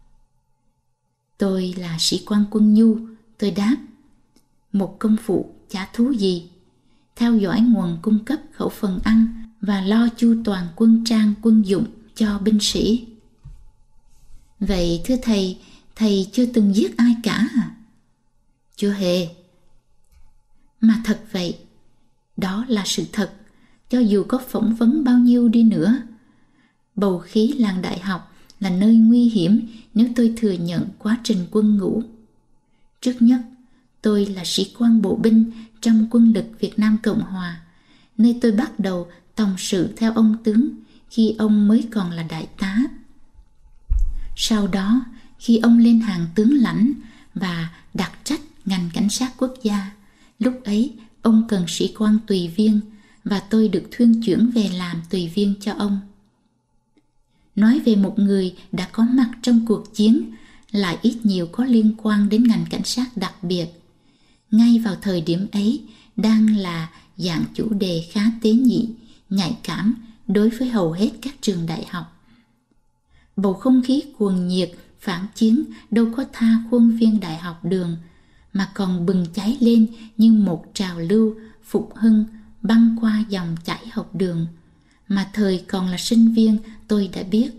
Tôi là sĩ quan quân nhu, tôi đáp. Một công phụ chả thú gì. Theo dõi nguồn cung cấp khẩu phần ăn và lo chu toàn quân trang quân dụng cho binh sĩ. Vậy thưa thầy, thầy chưa từng giết ai cả à? Chưa hề. Mà thật vậy, đó là sự thật, cho dù có phỏng vấn bao nhiêu đi nữa. Bầu khí làng đại học là nơi nguy hiểm nếu tôi thừa nhận quá trình quân ngũ. Trước nhất, tôi là sĩ quan bộ binh trong quân lực Việt Nam Cộng Hòa, nơi tôi bắt đầu tòng sự theo ông tướng khi ông mới còn là đại tá. Sau đó, khi ông lên hàng tướng lãnh và đặc trách ngành cảnh sát quốc gia, lúc ấy ông cần sĩ quan tùy viên và tôi được thuyên chuyển về làm tùy viên cho ông. Nói về một người đã có mặt trong cuộc chiến, lại ít nhiều có liên quan đến ngành cảnh sát đặc biệt. Ngay vào thời điểm ấy, đang là dạng chủ đề khá tế nhị, nhạy cảm đối với hầu hết các trường đại học. Bầu không khí cuồng nhiệt, phản chiến đâu có tha khuôn viên đại học Đường, mà còn bừng cháy lên như một trào lưu phục hưng băng qua dòng chảy học Đường, mà thời còn là sinh viên tôi đã biết.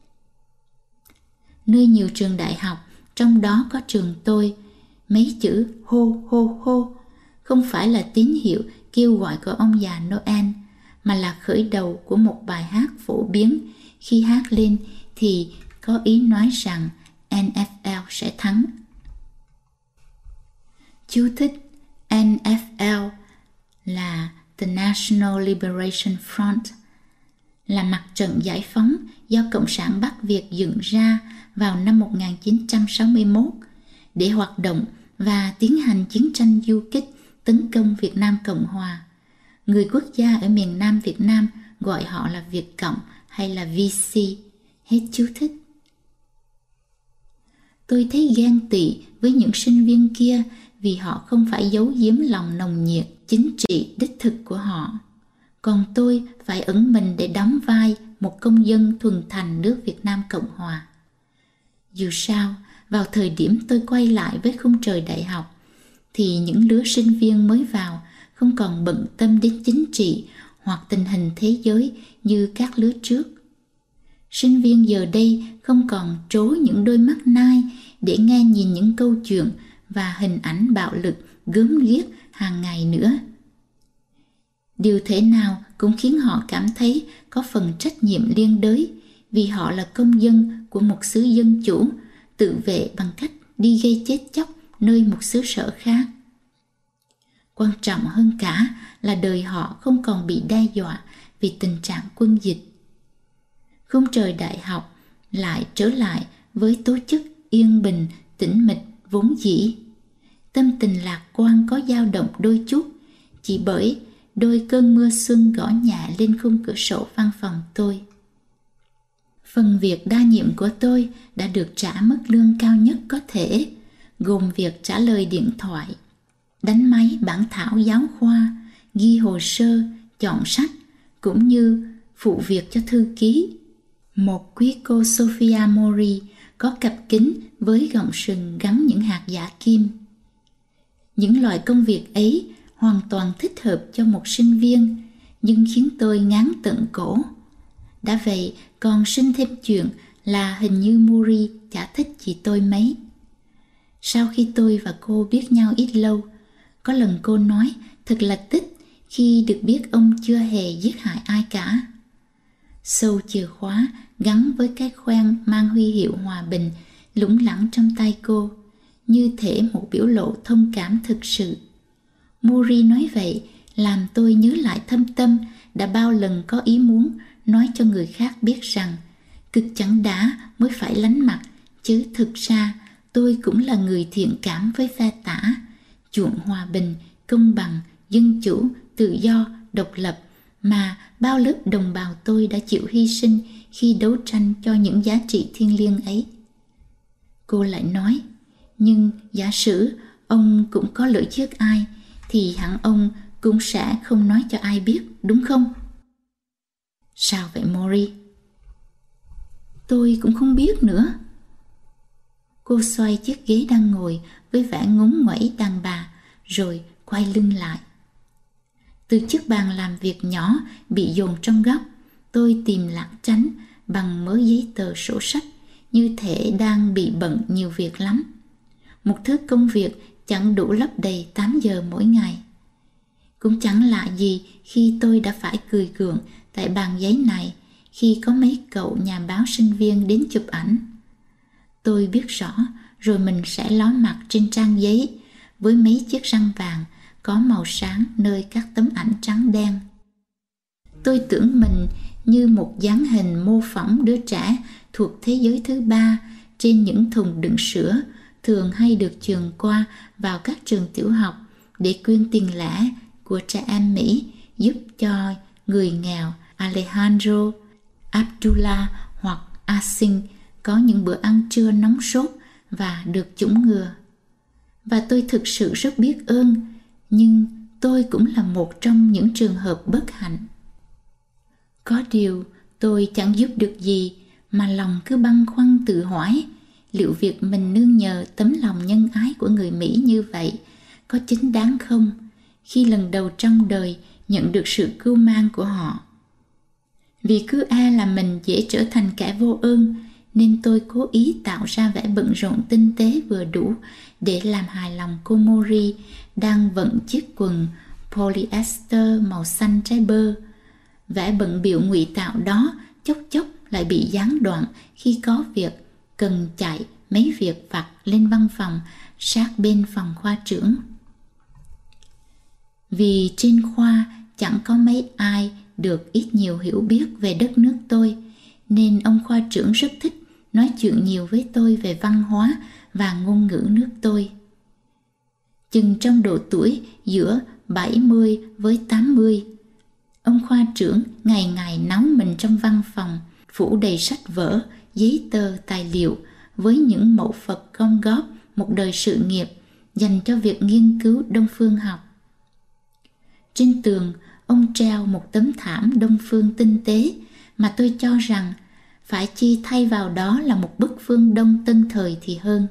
Nơi nhiều trường đại học, trong đó có trường tôi, mấy chữ hô hô hô không phải là tín hiệu kêu gọi của ông già Noel, mà là khởi đầu của một bài hát phổ biến. Khi hát lên thì có ý nói rằng N F L sẽ thắng. Chú thích: N F L là The National Liberation Front, là mặt trận giải phóng do Cộng sản Bắc Việt dựng ra vào năm một nghìn chín trăm sáu mươi mốt để hoạt động và tiến hành chiến tranh du kích tấn công Việt Nam Cộng Hòa. Người quốc gia ở miền Nam Việt Nam gọi họ là Việt Cộng hay là V C. Hết chú thích. Tôi thấy ghen tị với những sinh viên kia vì họ không phải giấu giếm lòng nồng nhiệt chính trị đích thực của họ. Còn tôi phải ẩn mình để đóng vai một công dân thuần thành nước Việt Nam Cộng Hòa. Dù sao, vào thời điểm tôi quay lại với khung trời đại học, thì những lứa sinh viên mới vào không còn bận tâm đến chính trị hoặc tình hình thế giới như các lứa trước. Sinh viên giờ đây không còn trố những đôi mắt nai để nghe nhìn những câu chuyện và hình ảnh bạo lực gớm ghiếc hàng ngày nữa. Điều thế nào cũng khiến họ cảm thấy có phần trách nhiệm liên đới, vì họ là công dân của một xứ dân chủ, tự vệ bằng cách đi gây chết chóc nơi một xứ sở khác. Quan trọng hơn cả là đời họ không còn bị đe dọa vì tình trạng quân dịch. Khung trời đại học lại trở lại với tố chất yên bình, tĩnh mịch vốn dĩ. Tâm tình lạc quan có dao động đôi chút, chỉ bởi đôi cơn mưa xuân gõ nhẹ lên khung cửa sổ văn phòng tôi. Phần việc đa nhiệm của tôi đã được trả mức lương cao nhất có thể, gồm việc trả lời điện thoại, đánh máy bản thảo giáo khoa, ghi hồ sơ, chọn sách, cũng như phụ việc cho thư ký. Một quý cô Sophia Mori có cặp kính với gọng sừng gắn những hạt giả kim. Những loại công việc ấy hoàn toàn thích hợp cho một sinh viên, nhưng khiến tôi ngán tận cổ. Đã vậy còn sinh thêm chuyện là hình như Mori chả thích chị tôi mấy. Sau khi tôi và cô biết nhau ít lâu, có lần cô nói thật là tích khi được biết ông chưa hề giết hại ai cả. Sâu chìa khóa gắn với cái khoen mang huy hiệu hòa bình lủng lẳng trong tay cô, như thể một biểu lộ thông cảm thực sự. Mori nói vậy làm tôi nhớ lại thâm tâm đã bao lần có ý muốn nói cho người khác biết rằng cực chẳng đá mới phải lánh mặt, chứ thực ra tôi cũng là người thiện cảm với phe tả, chuộng hòa bình, công bằng, dân chủ, tự do, độc lập mà bao lớp đồng bào tôi đã chịu hy sinh khi đấu tranh cho những giá trị thiêng liêng ấy. Cô lại nói, nhưng giả sử ông cũng có lỡ giết ai, thì hẳn ông cũng sẽ không nói cho ai biết, đúng không? Sao vậy Mori? Tôi cũng không biết nữa. Cô xoay chiếc ghế đang ngồi với vẻ ngúng nguẩy đàn bà, rồi quay lưng lại. Từ chiếc bàn làm việc nhỏ bị dồn trong góc, tôi tìm lảng tránh bằng mớ giấy tờ sổ sách, như thể đang bị bận nhiều việc lắm. Một thứ công việc chẳng đủ lấp đầy tám giờ mỗi ngày. Cũng chẳng lạ gì khi tôi đã phải cười gượng tại bàn giấy này khi có mấy cậu nhà báo sinh viên đến chụp ảnh. Tôi biết rõ rồi mình sẽ ló mặt trên trang giấy với mấy chiếc răng vàng có màu sáng nơi các tấm ảnh trắng đen. Tôi tưởng mình như một dáng hình mô phỏng đứa trẻ thuộc thế giới thứ ba trên những thùng đựng sữa thường hay được truyền qua vào các trường tiểu học để quyên tiền lẻ của trẻ em Mỹ giúp cho người nghèo Alejandro, Abdullah hoặc Asin có những bữa ăn trưa nóng sốt và được chủng ngừa. Và tôi thực sự rất biết ơn, nhưng tôi cũng là một trong những trường hợp bất hạnh. Có điều tôi chẳng giúp được gì mà lòng cứ băn khoăn tự hỏi liệu việc mình nương nhờ tấm lòng nhân ái của người Mỹ như vậy có chính đáng không, khi lần đầu trong đời nhận được sự cưu mang của họ. Vì cứ e là mình dễ trở thành kẻ vô ơn, nên tôi cố ý tạo ra vẻ bận rộn tinh tế vừa đủ để làm hài lòng cô Mori đang vận chiếc quần polyester màu xanh trái bơ. Vẻ bận bịu ngụy tạo đó chốc chốc lại bị gián đoạn khi có việc cần chạy mấy việc vặt lên văn phòng sát bên phòng khoa trưởng. Vì trên khoa chẳng có mấy ai được ít nhiều hiểu biết về đất nước tôi, nên ông khoa trưởng rất thích nói chuyện nhiều với tôi về văn hóa và ngôn ngữ nước tôi. Chừng trong độ tuổi giữa bảy mươi với tám mươi, ông khoa trưởng ngày ngày náu mình trong văn phòng, phủ đầy sách vở, giấy tờ, tài liệu với những mẫu Phật gom góp một đời sự nghiệp dành cho việc nghiên cứu Đông Phương học. Trên tường, ông treo một tấm thảm Đông Phương tinh tế mà tôi cho rằng phải chi thay vào đó là một bức phương Đông tân thời thì hơn.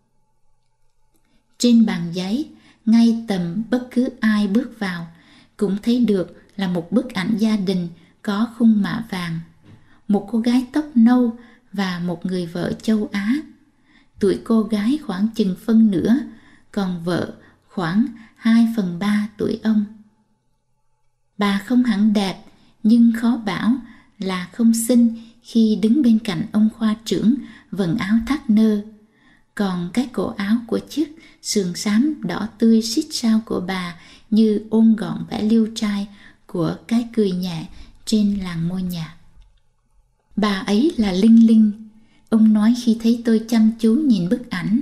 Trên bàn giấy, ngay tầm bất cứ ai bước vào cũng thấy được là một bức ảnh gia đình có khung mạ vàng. một cô gái tóc nâu và một người vợ châu Á. Tuổi cô gái khoảng chừng phân nửa, còn vợ khoảng hai phần ba tuổi ông. Bà không hẳn đẹp, nhưng khó bảo là không xinh khi đứng bên cạnh ông khoa trưởng vần áo thắt nơ. Còn cái cổ áo của chiếc sườn xám đỏ tươi xít sao của bà như ôm gọn vẻ liêu trai của cái cười nhẹ trên làn môi nhạt. Bà ấy là Linh Linh, ông nói khi thấy tôi chăm chú nhìn bức ảnh.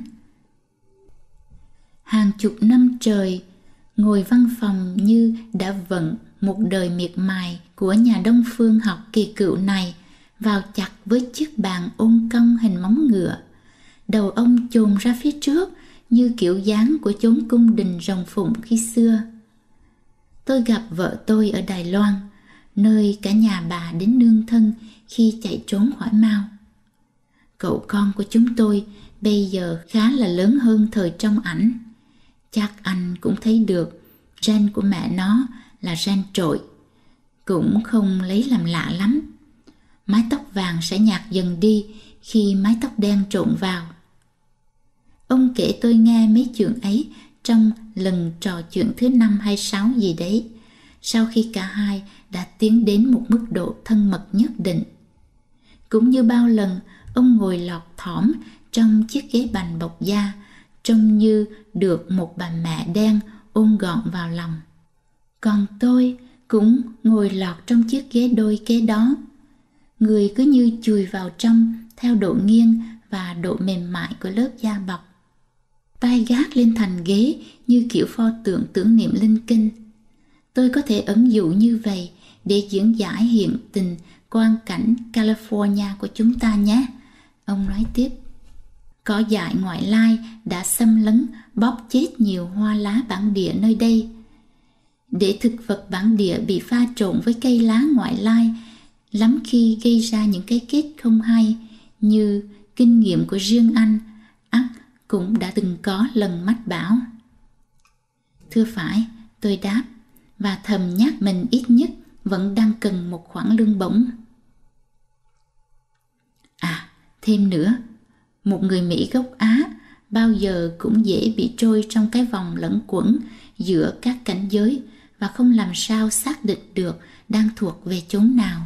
Hàng chục năm trời, ngồi văn phòng như đã vận một đời miệt mài của nhà Đông phương học kỳ cựu này vào chặt với chiếc bàn ôn cong hình móng ngựa. Đầu ông chồm ra phía trước như kiểu dáng của chốn cung đình rồng phụng khi xưa. Tôi gặp vợ tôi ở Đài Loan, nơi cả nhà bà đến nương thân khi chạy trốn khỏi Mao. Cậu con của chúng tôi bây giờ khá là lớn hơn thời trong ảnh. Chắc anh cũng thấy được gen của mẹ nó là gen trội, cũng không lấy làm lạ lắm. Mái tóc vàng sẽ nhạt dần đi khi mái tóc đen trộn vào. Ông kể tôi nghe mấy chuyện ấy trong lần trò chuyện thứ năm hay sáu gì đấy, sau khi cả hai đã tiến đến một mức độ thân mật nhất định. Cũng như bao lần, ông ngồi lọt thỏm trong chiếc ghế bành bọc da, trông như được một bà mẹ đen ôm gọn vào lòng. Còn tôi cũng ngồi lọt trong chiếc ghế đôi kế đó. Người cứ như chùi vào trong theo độ nghiêng và độ mềm mại của lớp da bọc. Tay gác lên thành ghế như kiểu pho tượng tưởng niệm linh kinh. Tôi có thể ẩn dụ như vậy để diễn giải hiện tình quang cảnh California của chúng ta nhé. Ông nói tiếp. Cỏ dại ngoại lai đã xâm lấn bóp chết nhiều hoa lá bản địa nơi đây. Để thực vật bản địa bị pha trộn với cây lá ngoại lai, lắm khi gây ra những cái kết không hay, như kinh nghiệm của riêng anh ắt cũng đã từng có lần mách bảo. Thưa phải, tôi đáp, và thầm nhắc mình ít nhất vẫn đang cần một khoản lương bổng. À, thêm nữa, một người Mỹ gốc Á bao giờ cũng dễ bị trôi trong cái vòng lẫn quẩn giữa các cảnh giới và không làm sao xác định được đang thuộc về chốn nào.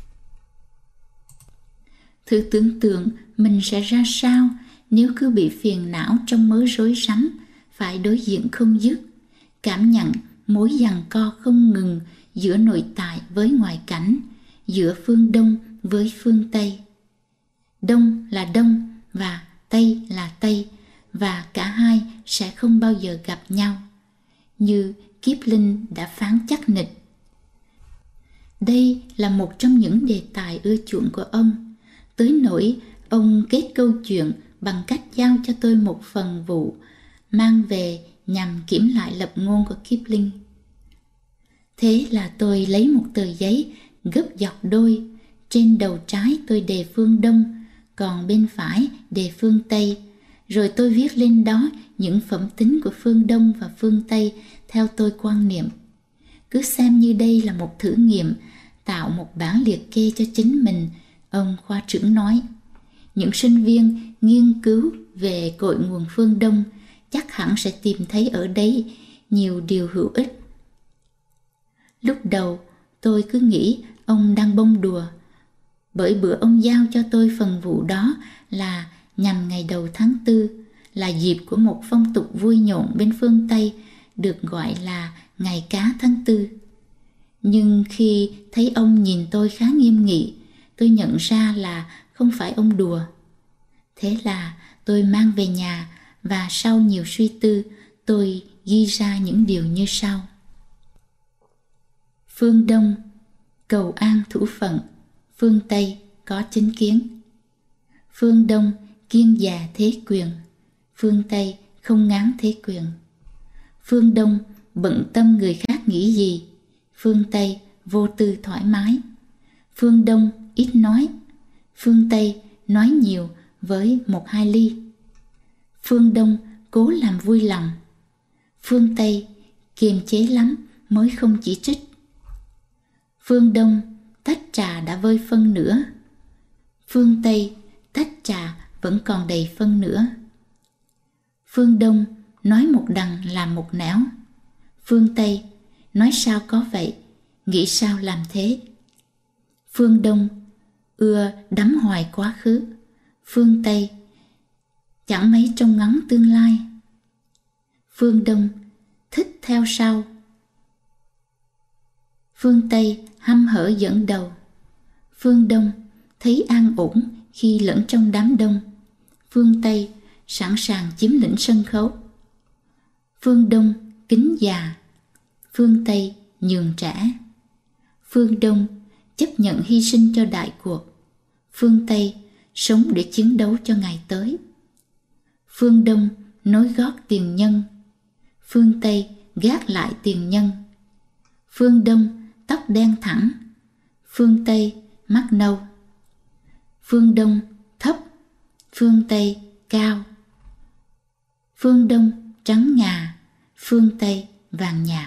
Thử tưởng tượng mình sẽ ra sao nếu cứ bị phiền não trong mớ rối rắm, phải đối diện không dứt, cảm nhận mối giằng co không ngừng giữa nội tại với ngoại cảnh, giữa phương Đông với phương Tây. Đông là Đông và Tây là Tây, và cả hai sẽ không bao giờ gặp nhau, như Kipling đã phán chắc nịch. Đây là một trong những đề tài ưa chuộng của ông, tới nỗi ông kết câu chuyện bằng cách giao cho tôi một phần vụ mang về nhằm kiểm lại lập ngôn của Kipling. Thế là tôi lấy một tờ giấy gấp dọc đôi, trên đầu trái tôi đề phương Đông, còn bên phải đề phương Tây, rồi tôi viết lên đó những phẩm tính của phương Đông và phương Tây theo tôi quan niệm. Cứ xem như đây là một thử nghiệm, tạo một bản liệt kê cho chính mình, ông khoa trưởng nói. Những sinh viên nghiên cứu về cội nguồn phương Đông chắc hẳn sẽ tìm thấy ở đấy nhiều điều hữu ích. Lúc đầu tôi cứ nghĩ ông đang bông đùa, bởi bữa ông giao cho tôi phần vụ đó là nhằm ngày đầu tháng tư, là dịp của một phong tục vui nhộn bên phương Tây được gọi là ngày cá tháng tư. Nhưng khi thấy ông nhìn tôi khá nghiêm nghị, tôi nhận ra là không phải ông đùa. Thế là tôi mang về nhà, và sau nhiều suy tư, tôi ghi ra những điều như sau. Phương Đông cầu an thủ phận, phương Tây có chính kiến. Phương Đông kiêng dè thế quyền, phương Tây không ngán thế quyền. Phương Đông bận tâm người khác nghĩ gì, phương Tây vô tư thoải mái. Phương Đông ít nói, phương Tây nói nhiều với một hai ly. Phương Đông cố làm vui lòng, phương Tây kiềm chế lắm mới không chỉ trích. Phương Đông tách trà đã vơi phân nữa, Phương Tây, tách trà vẫn còn đầy phân nữa. Phương Đông, nói một đằng làm một nẻo. Phương Tây, nói sao có vậy, nghĩ sao làm thế. Phương Đông, ưa đắm hoài quá khứ. Phương Tây, chẳng mấy trông ngóng tương lai. Phương Đông, thích theo sau. Phương Tây, hăm hở dẫn đầu. Phương Đông, thấy an ổn khi lẫn trong đám đông. Phương Tây, sẵn sàng chiếm lĩnh sân khấu. Phương Đông, kính già. Phương Tây, nhường trẻ. Phương Đông, chấp nhận hy sinh cho đại cuộc. Phương Tây, sống để chiến đấu cho ngày tới. Phương Đông, nối gót tiền nhân. Phương Tây, gác lại tiền nhân. Phương Đông, tóc đen thẳng. Phương Tây, mắt nâu. Phương Đông, thấp. Phương Tây, cao. Phương Đông, trắng ngà. Phương Tây, vàng nhạt.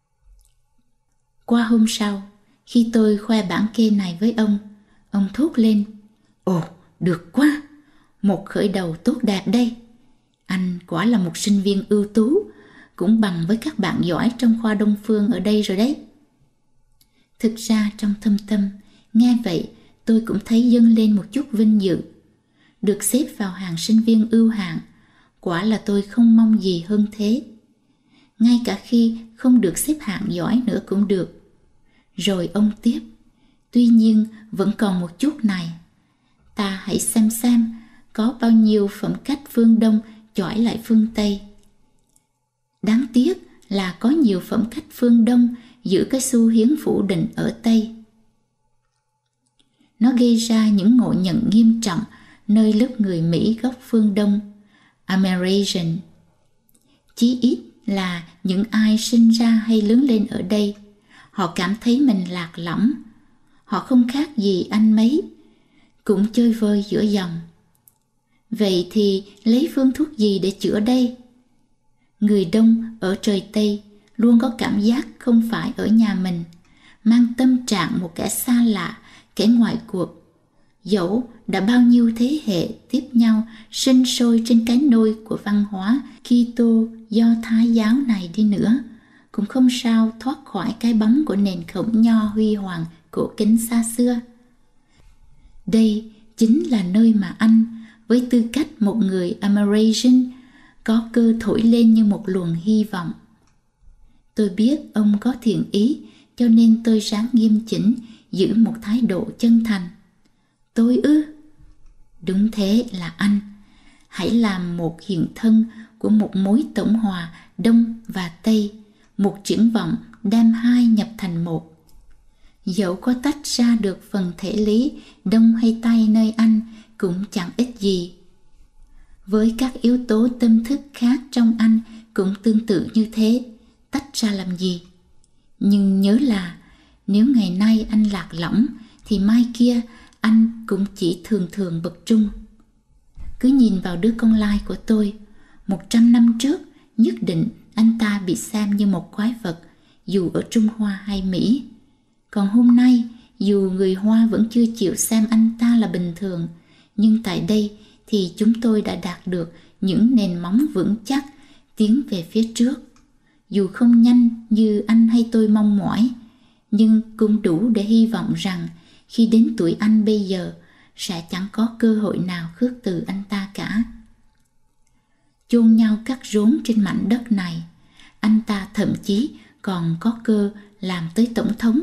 Qua hôm sau, khi tôi khoe bản kê này với ông, ông thốt lên: Ồ, được quá! Một khởi đầu tốt đẹp đây. Anh quả là một sinh viên ưu tú, cũng bằng với các bạn giỏi trong khoa Đông Phương ở đây rồi đấy. Thực ra trong thâm tâm, nghe vậy tôi cũng thấy dâng lên một chút vinh dự. Được xếp vào hàng sinh viên ưu hạng, quả là tôi không mong gì hơn thế. Ngay cả khi không được xếp hạng giỏi nữa cũng được. Rồi ông tiếp: Tuy nhiên vẫn còn một chút này. Ta hãy xem xem có bao nhiêu phẩm cách phương Đông chọi lại phương Tây. Đáng tiếc là có nhiều phẩm cách phương Đông giữ cái xu hiến phủ định ở Tây. Nó gây ra những ngộ nhận nghiêm trọng nơi lớp người Mỹ gốc phương Đông, Amerasian. Chí ít là những ai sinh ra hay lớn lên ở đây, họ cảm thấy mình lạc lõng. Họ không khác gì anh mấy, cũng chơi vơi giữa dòng. Vậy thì lấy phương thuốc gì để chữa đây? Người Đông ở trời Tây luôn có cảm giác không phải ở nhà mình, mang tâm trạng một kẻ xa lạ, kẻ ngoại cuộc. Dẫu đã bao nhiêu thế hệ tiếp nhau sinh sôi trên cái nôi của văn hóa Kitô Do Thái giáo này đi nữa, cũng không sao thoát khỏi cái bóng của nền khổng nho huy hoàng cổ kính xa xưa. Đây chính là nơi mà anh, với tư cách một người Amerasian, có cơ thổi lên như một luồng hy vọng. Tôi biết ông có thiện ý, cho nên tôi ráng nghiêm chỉnh, giữ một thái độ chân thành. Tôi ư? Đúng thế là anh. Hãy làm một hiện thân của một mối tổng hòa Đông và Tây, một triển vọng đem hai nhập thành một. Dẫu có tách ra được phần thể lý Đông hay Tây nơi anh cũng chẳng ích gì. Với các yếu tố tâm thức khác trong anh cũng tương tự như thế, tách ra làm gì? Nhưng nhớ là nếu ngày nay anh lạc lõng thì mai kia anh cũng chỉ thường thường bậc trung. Cứ nhìn vào đứa con lai của tôi, một trăm năm trước nhất định anh ta bị xem như một quái vật, dù ở Trung Hoa hay Mỹ. Còn hôm nay, dù người Hoa vẫn chưa chịu xem anh ta là bình thường, nhưng tại đây thì chúng tôi đã đạt được những nền móng vững chắc tiến về phía trước. Dù không nhanh như anh hay tôi mong mỏi, nhưng cũng đủ để hy vọng rằng khi đến tuổi anh bây giờ sẽ chẳng có cơ hội nào khước từ anh ta cả. Chôn nhau cắt rốn trên mảnh đất này, anh ta thậm chí còn có cơ làm tới tổng thống.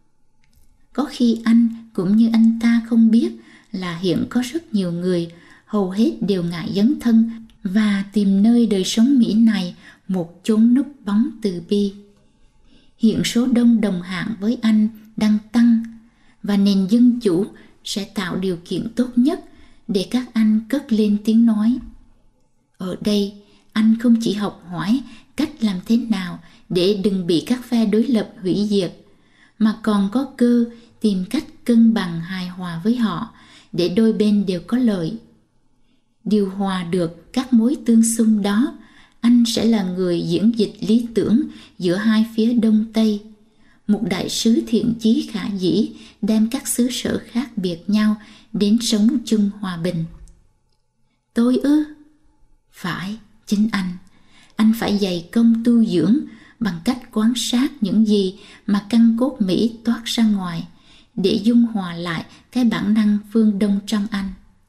Có khi anh cũng như anh ta không biết là hiện có rất nhiều người, hầu hết đều ngại dấn thân và tìm nơi đời sống Mỹ này một chốn núp bóng từ bi. Hiện số đông đồng hạng với anh đang tăng, và nền dân chủ sẽ tạo điều kiện tốt nhất để các anh cất lên tiếng nói. Ở đây, anh không chỉ học hỏi cách làm thế nào để đừng bị các phe đối lập hủy diệt, mà còn có cơ tìm cách cân bằng hài hòa với họ để đôi bên đều có lợi. Điều hòa được các mối tương xung đó, anh sẽ là người diễn dịch lý tưởng giữa hai phía Đông Tây, một đại sứ thiện chí khả dĩ đem các xứ sở khác biệt nhau đến sống chung hòa bình. Tôi ư? Phải, chính anh. Anh phải dày công tu dưỡng bằng cách quan sát những gì mà căn cốt Mỹ toát ra ngoài để dung hòa lại cái bản năng phương Đông trong anh.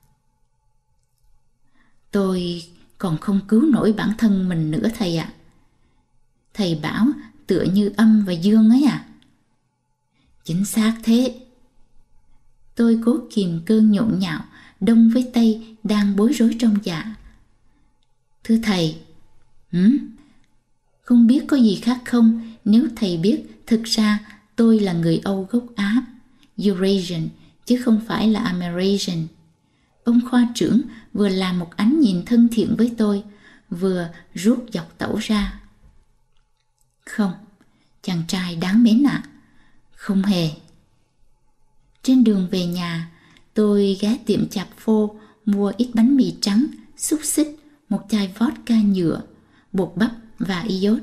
Tôi còn không cứu nổi bản thân mình nữa thầy ạ. À. Thầy bảo tựa như âm và dương ấy à? Chính xác thế. Tôi cố kìm cơn nhộn nhạo, đông với tây đang bối rối trong dạ. Thưa thầy, hử? Không biết có gì khác không nếu thầy biết thực ra tôi là người Âu gốc Á, Eurasian, chứ không phải là Amerasian. Ông khoa trưởng vừa làm một ánh nhìn thân thiện với tôi, vừa rút dọc tẩu ra. Không, chàng trai đáng mến ạ. À. Không hề. Trên đường về nhà, tôi ghé tiệm chạp phô mua ít bánh mì trắng, xúc xích, một chai vodka nhựa, bột bắp và iốt.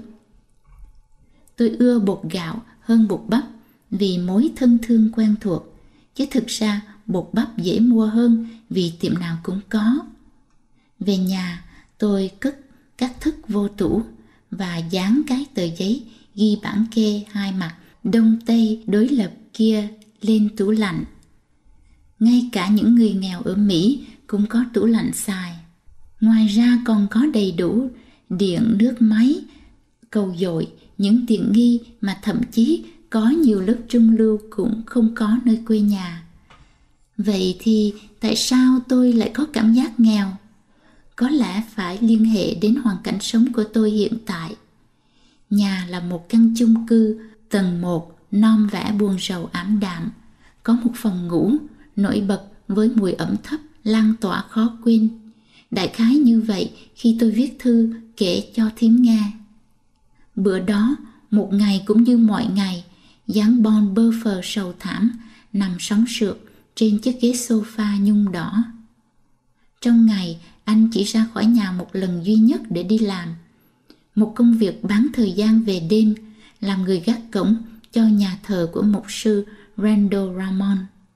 Tôi ưa bột gạo hơn bột bắp vì mối thân thương quen thuộc, chứ thực ra bột bắp dễ mua hơn vì tiệm nào cũng có. Về nhà, tôi cất các thức vô tủ và dán cái tờ giấy ghi bảng kê hai mặt đông tây đối lập kia lên tủ lạnh. Ngay cả những người nghèo ở Mỹ cũng có tủ lạnh xài. Ngoài ra còn có đầy đủ điện, nước máy, cầu dội, những tiện nghi mà thậm chí có nhiều lớp trung lưu cũng không có nơi quê nhà. Vậy thì tại sao tôi lại có cảm giác nghèo? Có lẽ phải liên hệ đến hoàn cảnh sống của tôi hiện tại. Nhà là một căn chung cư tầng một, non vẽ buồn rầu ảm đạm. Có một phòng ngủ nổi bật với mùi ẩm thấp lan tỏa khó quên. Đại khái như vậy khi tôi viết thư kể cho thím nghe. Bữa đó, một ngày cũng như mọi ngày, dáng Bon bơ phờ sầu thảm, nằm sóng sượt trên chiếc ghế sofa nhung đỏ. Trong ngày, anh chỉ ra khỏi nhà một lần duy nhất để đi làm. Một công việc bán thời gian về đêm, làm người gác cổng cho nhà thờ của mục sư Randall Ramon.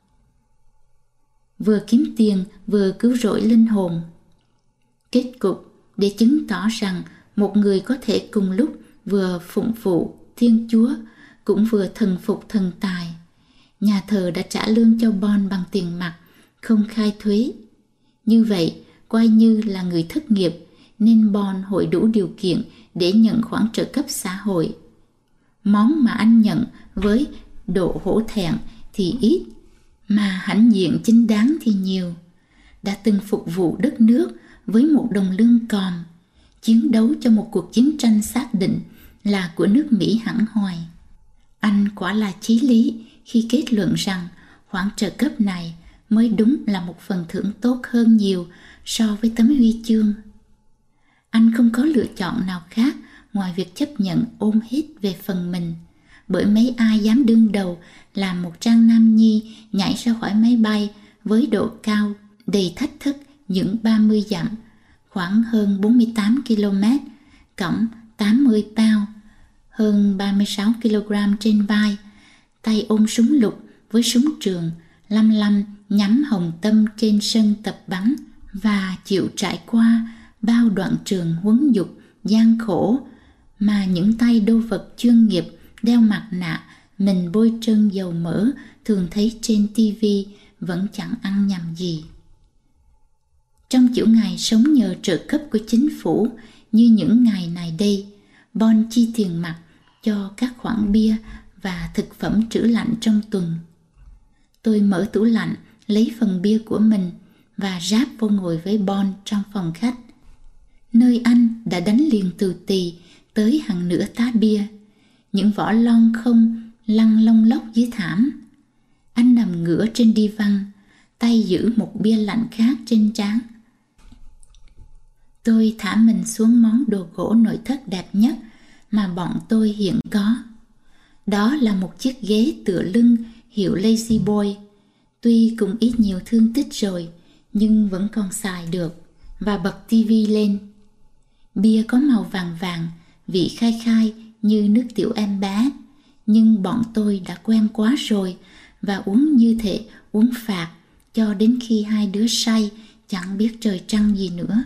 Vừa kiếm tiền, vừa cứu rỗi linh hồn. Kết cục để chứng tỏ rằng một người có thể cùng lúc vừa phụng vụ Thiên Chúa cũng vừa thần phục thần tài. Nhà thờ đã trả lương cho Bon bằng tiền mặt, không khai thuế. Như vậy, coi như là người thất nghiệp, nên Bon hội đủ điều kiện để nhận khoản trợ cấp xã hội. Món mà anh nhận với độ hổ thẹn thì ít, mà hãnh diện chính đáng thì nhiều. Đã từng phục vụ đất nước với một đồng lương còm, chiến đấu cho một cuộc chiến tranh xác định là của nước Mỹ hẳn hoài. Anh quả là chí lý khi kết luận rằng khoản trợ cấp này mới đúng là một phần thưởng tốt hơn nhiều so với tấm huy chương. Anh không có lựa chọn nào khác ngoài việc chấp nhận ôm hết về phần mình, bởi mấy ai dám đương đầu làm một trang nam nhi nhảy ra khỏi máy bay với độ cao đầy thách thức những ba mươi dặm, khoảng hơn bốn mươi tám ki lô mét, cõng tám mươi pound, hơn ba mươi sáu ki lô gam trên vai, tay ôm súng lục với súng trường, lăm lăm nhắm hồng tâm trên sân tập bắn, và chịu trải qua bao đoạn trường huấn dục gian khổ mà những tay đô vật chuyên nghiệp đeo mặt nạ, mình bôi trơn dầu mỡ thường thấy trên tivi vẫn chẳng ăn nhầm gì. Trong kiểu ngày sống nhờ trợ cấp của chính phủ như những ngày này đây, Bon chi tiền mặt cho các khoản bia và thực phẩm trữ lạnh trong tuần. Tôi mở tủ lạnh, lấy phần bia của mình và ráp vô ngồi với Bon trong phòng khách, nơi anh đã đánh liền từ tì tới hàng nửa tá bia. Những vỏ lon không lăn lông lốc dưới thảm. Anh nằm ngửa trên đi văn, tay giữ một bia lạnh khác trên trán. Tôi thả mình xuống món đồ gỗ nội thất đẹp nhất mà bọn tôi hiện có. Đó là một chiếc ghế tựa lưng hiệu Lazy Boy, tuy cũng ít nhiều thương tích rồi nhưng vẫn còn xài được, và bật tivi lên. Bia có màu vàng vàng, vị khai khai như nước tiểu em bé, Nhưng bọn tôi đã quen quá rồi và uống như thể uống phạt cho đến khi hai đứa say chẳng biết trời trăng gì nữa.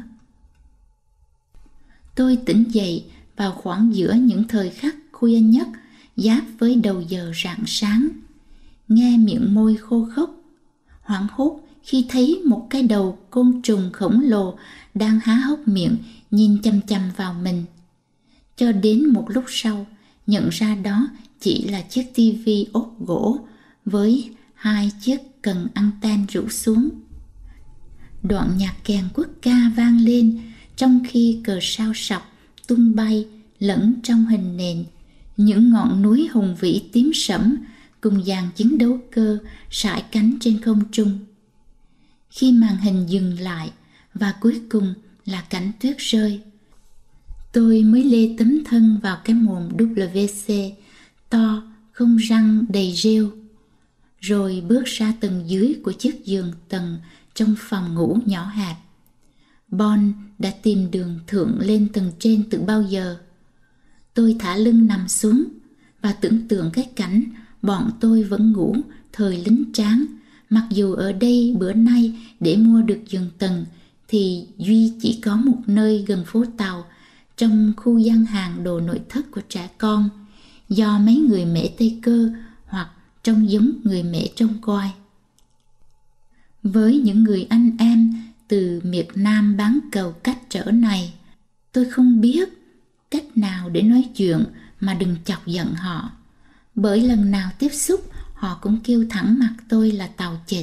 Tôi tỉnh dậy vào khoảng giữa những thời khắc khuya nhất, giáp với đầu giờ rạng sáng, nghe miệng môi khô khốc, hoảng hốt khi thấy một cái đầu côn trùng khổng lồ đang há hốc miệng nhìn chằm chằm vào mình. Cho đến một lúc sau, nhận ra đó chỉ là chiếc tivi ốp gỗ với hai chiếc cần anten rũ xuống. Đoạn nhạc kèn quốc ca vang lên trong khi cờ sao sọc tung bay lẫn trong hình nền những ngọn núi hùng vĩ tím sẫm cùng dàn chiến đấu cơ sải cánh trên không trung. Khi màn hình dừng lại và cuối cùng là cảnh tuyết rơi, tôi mới lê tấm thân vào cái mồm vê kép xê to không răng đầy rêu, rồi bước ra tầng dưới của chiếc giường tầng trong phòng ngủ nhỏ hẹp. Bon đã tìm đường thượng lên tầng trên từ bao giờ. Tôi thả lưng nằm xuống và tưởng tượng cái cảnh bọn tôi vẫn ngủ thời lính tráng, mặc dù ở đây bữa nay để mua được giường tầng thì duy chỉ có một nơi gần phố tàu, trong khu gian hàng đồ nội thất của trẻ con, do mấy người mễ Tây Cơ hoặc trông giống người mễ trông coi. Với những người anh em từ miệt Nam bán cầu cách trở này, tôi không biết cách nào để nói chuyện mà đừng chọc giận họ, bởi lần nào tiếp xúc họ cũng kêu thẳng mặt tôi là tàu chệt.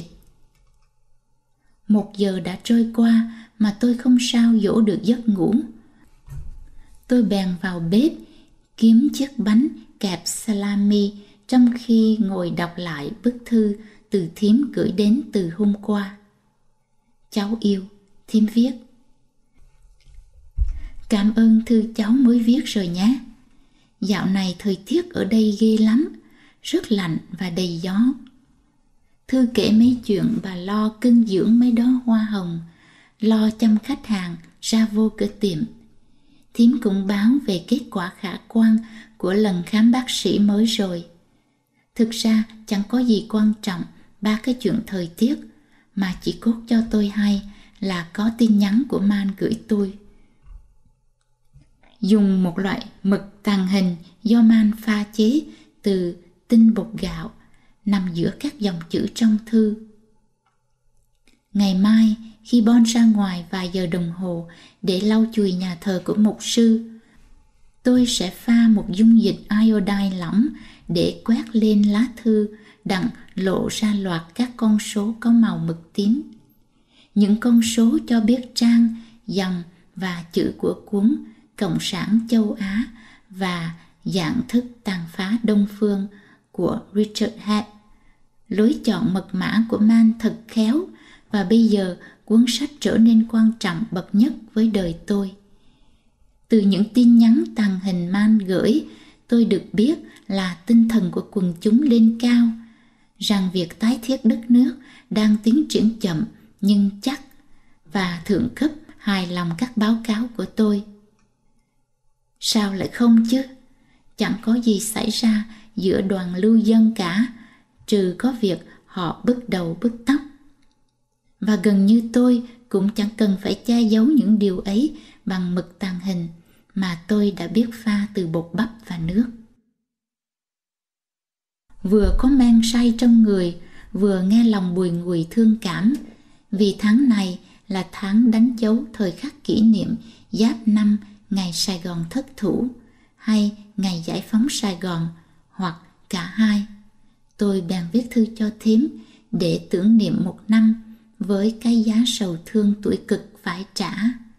Một giờ đã trôi qua mà tôi không sao dỗ được giấc ngủ. Tôi bèn vào bếp kiếm chiếc bánh kẹp salami trong khi ngồi đọc lại bức thư từ thím gửi đến từ hôm qua. Cháu yêu, thím viết. Cảm ơn thư cháu mới viết rồi nhé. Dạo này thời tiết ở đây ghê lắm, rất lạnh và đầy gió. Thư kể mấy chuyện bà lo cưng dưỡng mấy đóa hoa hồng, lo chăm khách hàng ra vô cửa tiệm. Thím cũng báo về kết quả khả quan của lần khám bác sĩ mới rồi. Thực ra chẳng có gì quan trọng ba cái chuyện thời tiết, mà chỉ cốt cho tôi hay là có tin nhắn của Man gửi tôi. Dùng một loại mực tàng hình do Man pha chế từ tinh bột gạo nằm giữa các dòng chữ trong thư. Ngày mai khi Bon ra ngoài vài giờ đồng hồ để lau chùi nhà thờ của mục sư, tôi sẽ pha một dung dịch iodine lỏng để quét lên lá thư đặng lộ ra loạt các con số có màu mực tím. Những con số cho biết trang, dòng và chữ của cuốn Cộng sản châu Á và dạng thức tàn phá Đông phương của Richard Head. Lối chọn mật mã của Man thật khéo, và bây giờ cuốn sách trở nên quan trọng bậc nhất với đời tôi. Từ những tin nhắn tàng hình Man gửi, tôi được biết là tinh thần của quần chúng lên cao, rằng việc tái thiết đất nước đang tiến triển chậm nhưng chắc, và thượng cấp hài lòng các báo cáo của tôi. Sao lại không chứ? Chẳng có gì xảy ra giữa đoàn lưu dân cả, trừ có việc họ bứt đầu bứt tóc. Và gần như tôi cũng chẳng cần phải che giấu những điều ấy bằng mực tàng hình mà tôi đã biết pha từ bột bắp và nước. Vừa có men say trong người, vừa nghe lòng bùi ngùi thương cảm, vì tháng này là tháng đánh dấu thời khắc kỷ niệm Giáp năm ngày Sài Gòn thất thủ, hay ngày giải phóng Sài Gòn, hoặc cả hai. Tôi bèn viết thư cho thím để tưởng niệm một năm với cái giá sầu thương tuổi cực phải trả.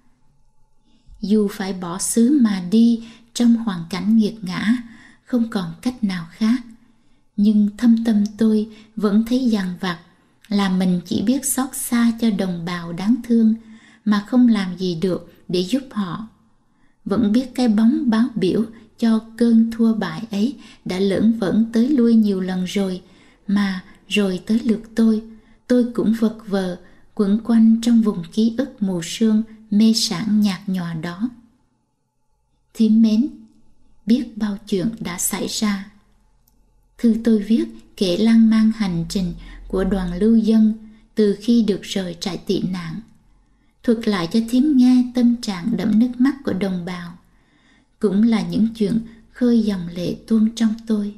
Dù phải bỏ xứ mà đi trong hoàn cảnh nghiệt ngã, không còn cách nào khác, nhưng thâm tâm tôi vẫn thấy dằn vặt là mình chỉ biết xót xa cho đồng bào đáng thương mà không làm gì được để giúp họ. Vẫn biết cái bóng báo biểu cho cơn thua bại ấy đã lởn vởn tới lui nhiều lần rồi, mà rồi tới lượt tôi, tôi cũng vật vờ quẩn quanh trong vùng ký ức mù sương mê sảng nhạt nhòa đó. Thím mến, biết bao chuyện đã xảy ra. Thư tôi viết kể lan man hành trình của đoàn lưu dân từ khi được rời trại tị nạn, thuật lại cho thím nghe tâm trạng đẫm nước mắt của đồng bào, cũng là những chuyện khơi dòng lệ tuôn trong tôi.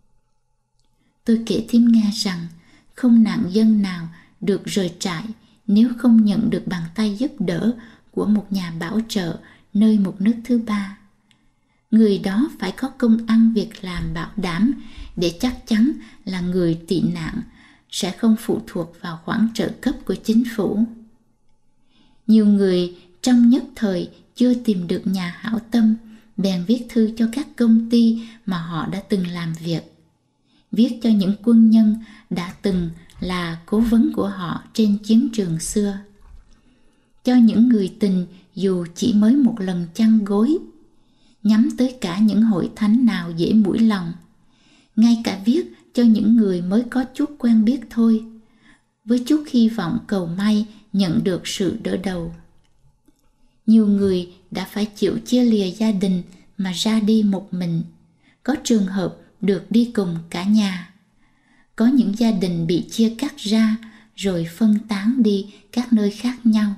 Tôi kể thím nghe rằng không nạn dân nào được rời trại nếu không nhận được bàn tay giúp đỡ của một nhà bảo trợ nơi một nước thứ ba. Người đó phải có công ăn việc làm bảo đảm để chắc chắn là người tị nạn sẽ không phụ thuộc vào khoản trợ cấp của chính phủ. Nhiều người trong nhất thời chưa tìm được nhà hảo tâm bèn viết thư cho các công ty mà họ đã từng làm việc, viết cho những quân nhân đã từng là cố vấn của họ trên chiến trường xưa, cho những người tình dù chỉ mới một lần chăn gối, nhắm tới cả những hội thánh nào dễ mũi lòng, ngay cả viết cho những người mới có chút quen biết thôi, với chút hy vọng cầu may nhận được sự đỡ đầu. Nhiều người đã phải chịu chia lìa gia đình mà ra đi một mình, có trường hợp được đi cùng cả nhà. Có những gia đình bị chia cắt ra rồi phân tán đi các nơi khác nhau.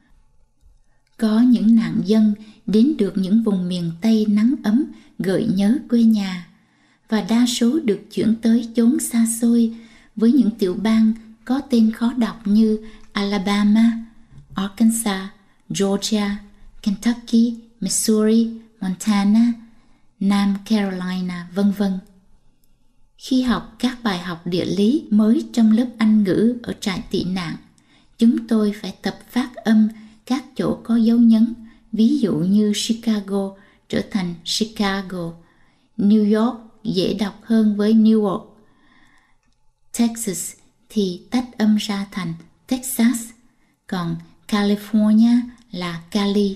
Có những nạn dân đến được những vùng miền Tây nắng ấm gợi nhớ quê nhà, và đa số được chuyển tới chốn xa xôi với những tiểu bang có tên khó đọc như Alabama, Arkansas, Georgia, Kentucky, Missouri, Montana, Nam Carolina, vân vân. Khi học các bài học địa lý mới trong lớp Anh ngữ ở trại tị nạn, chúng tôi phải tập phát âm các chỗ có dấu nhấn, ví dụ như Chicago trở thành Chicago, New York dễ đọc hơn với Newark, Texas thì tách âm ra thành Texas, còn California là Cali.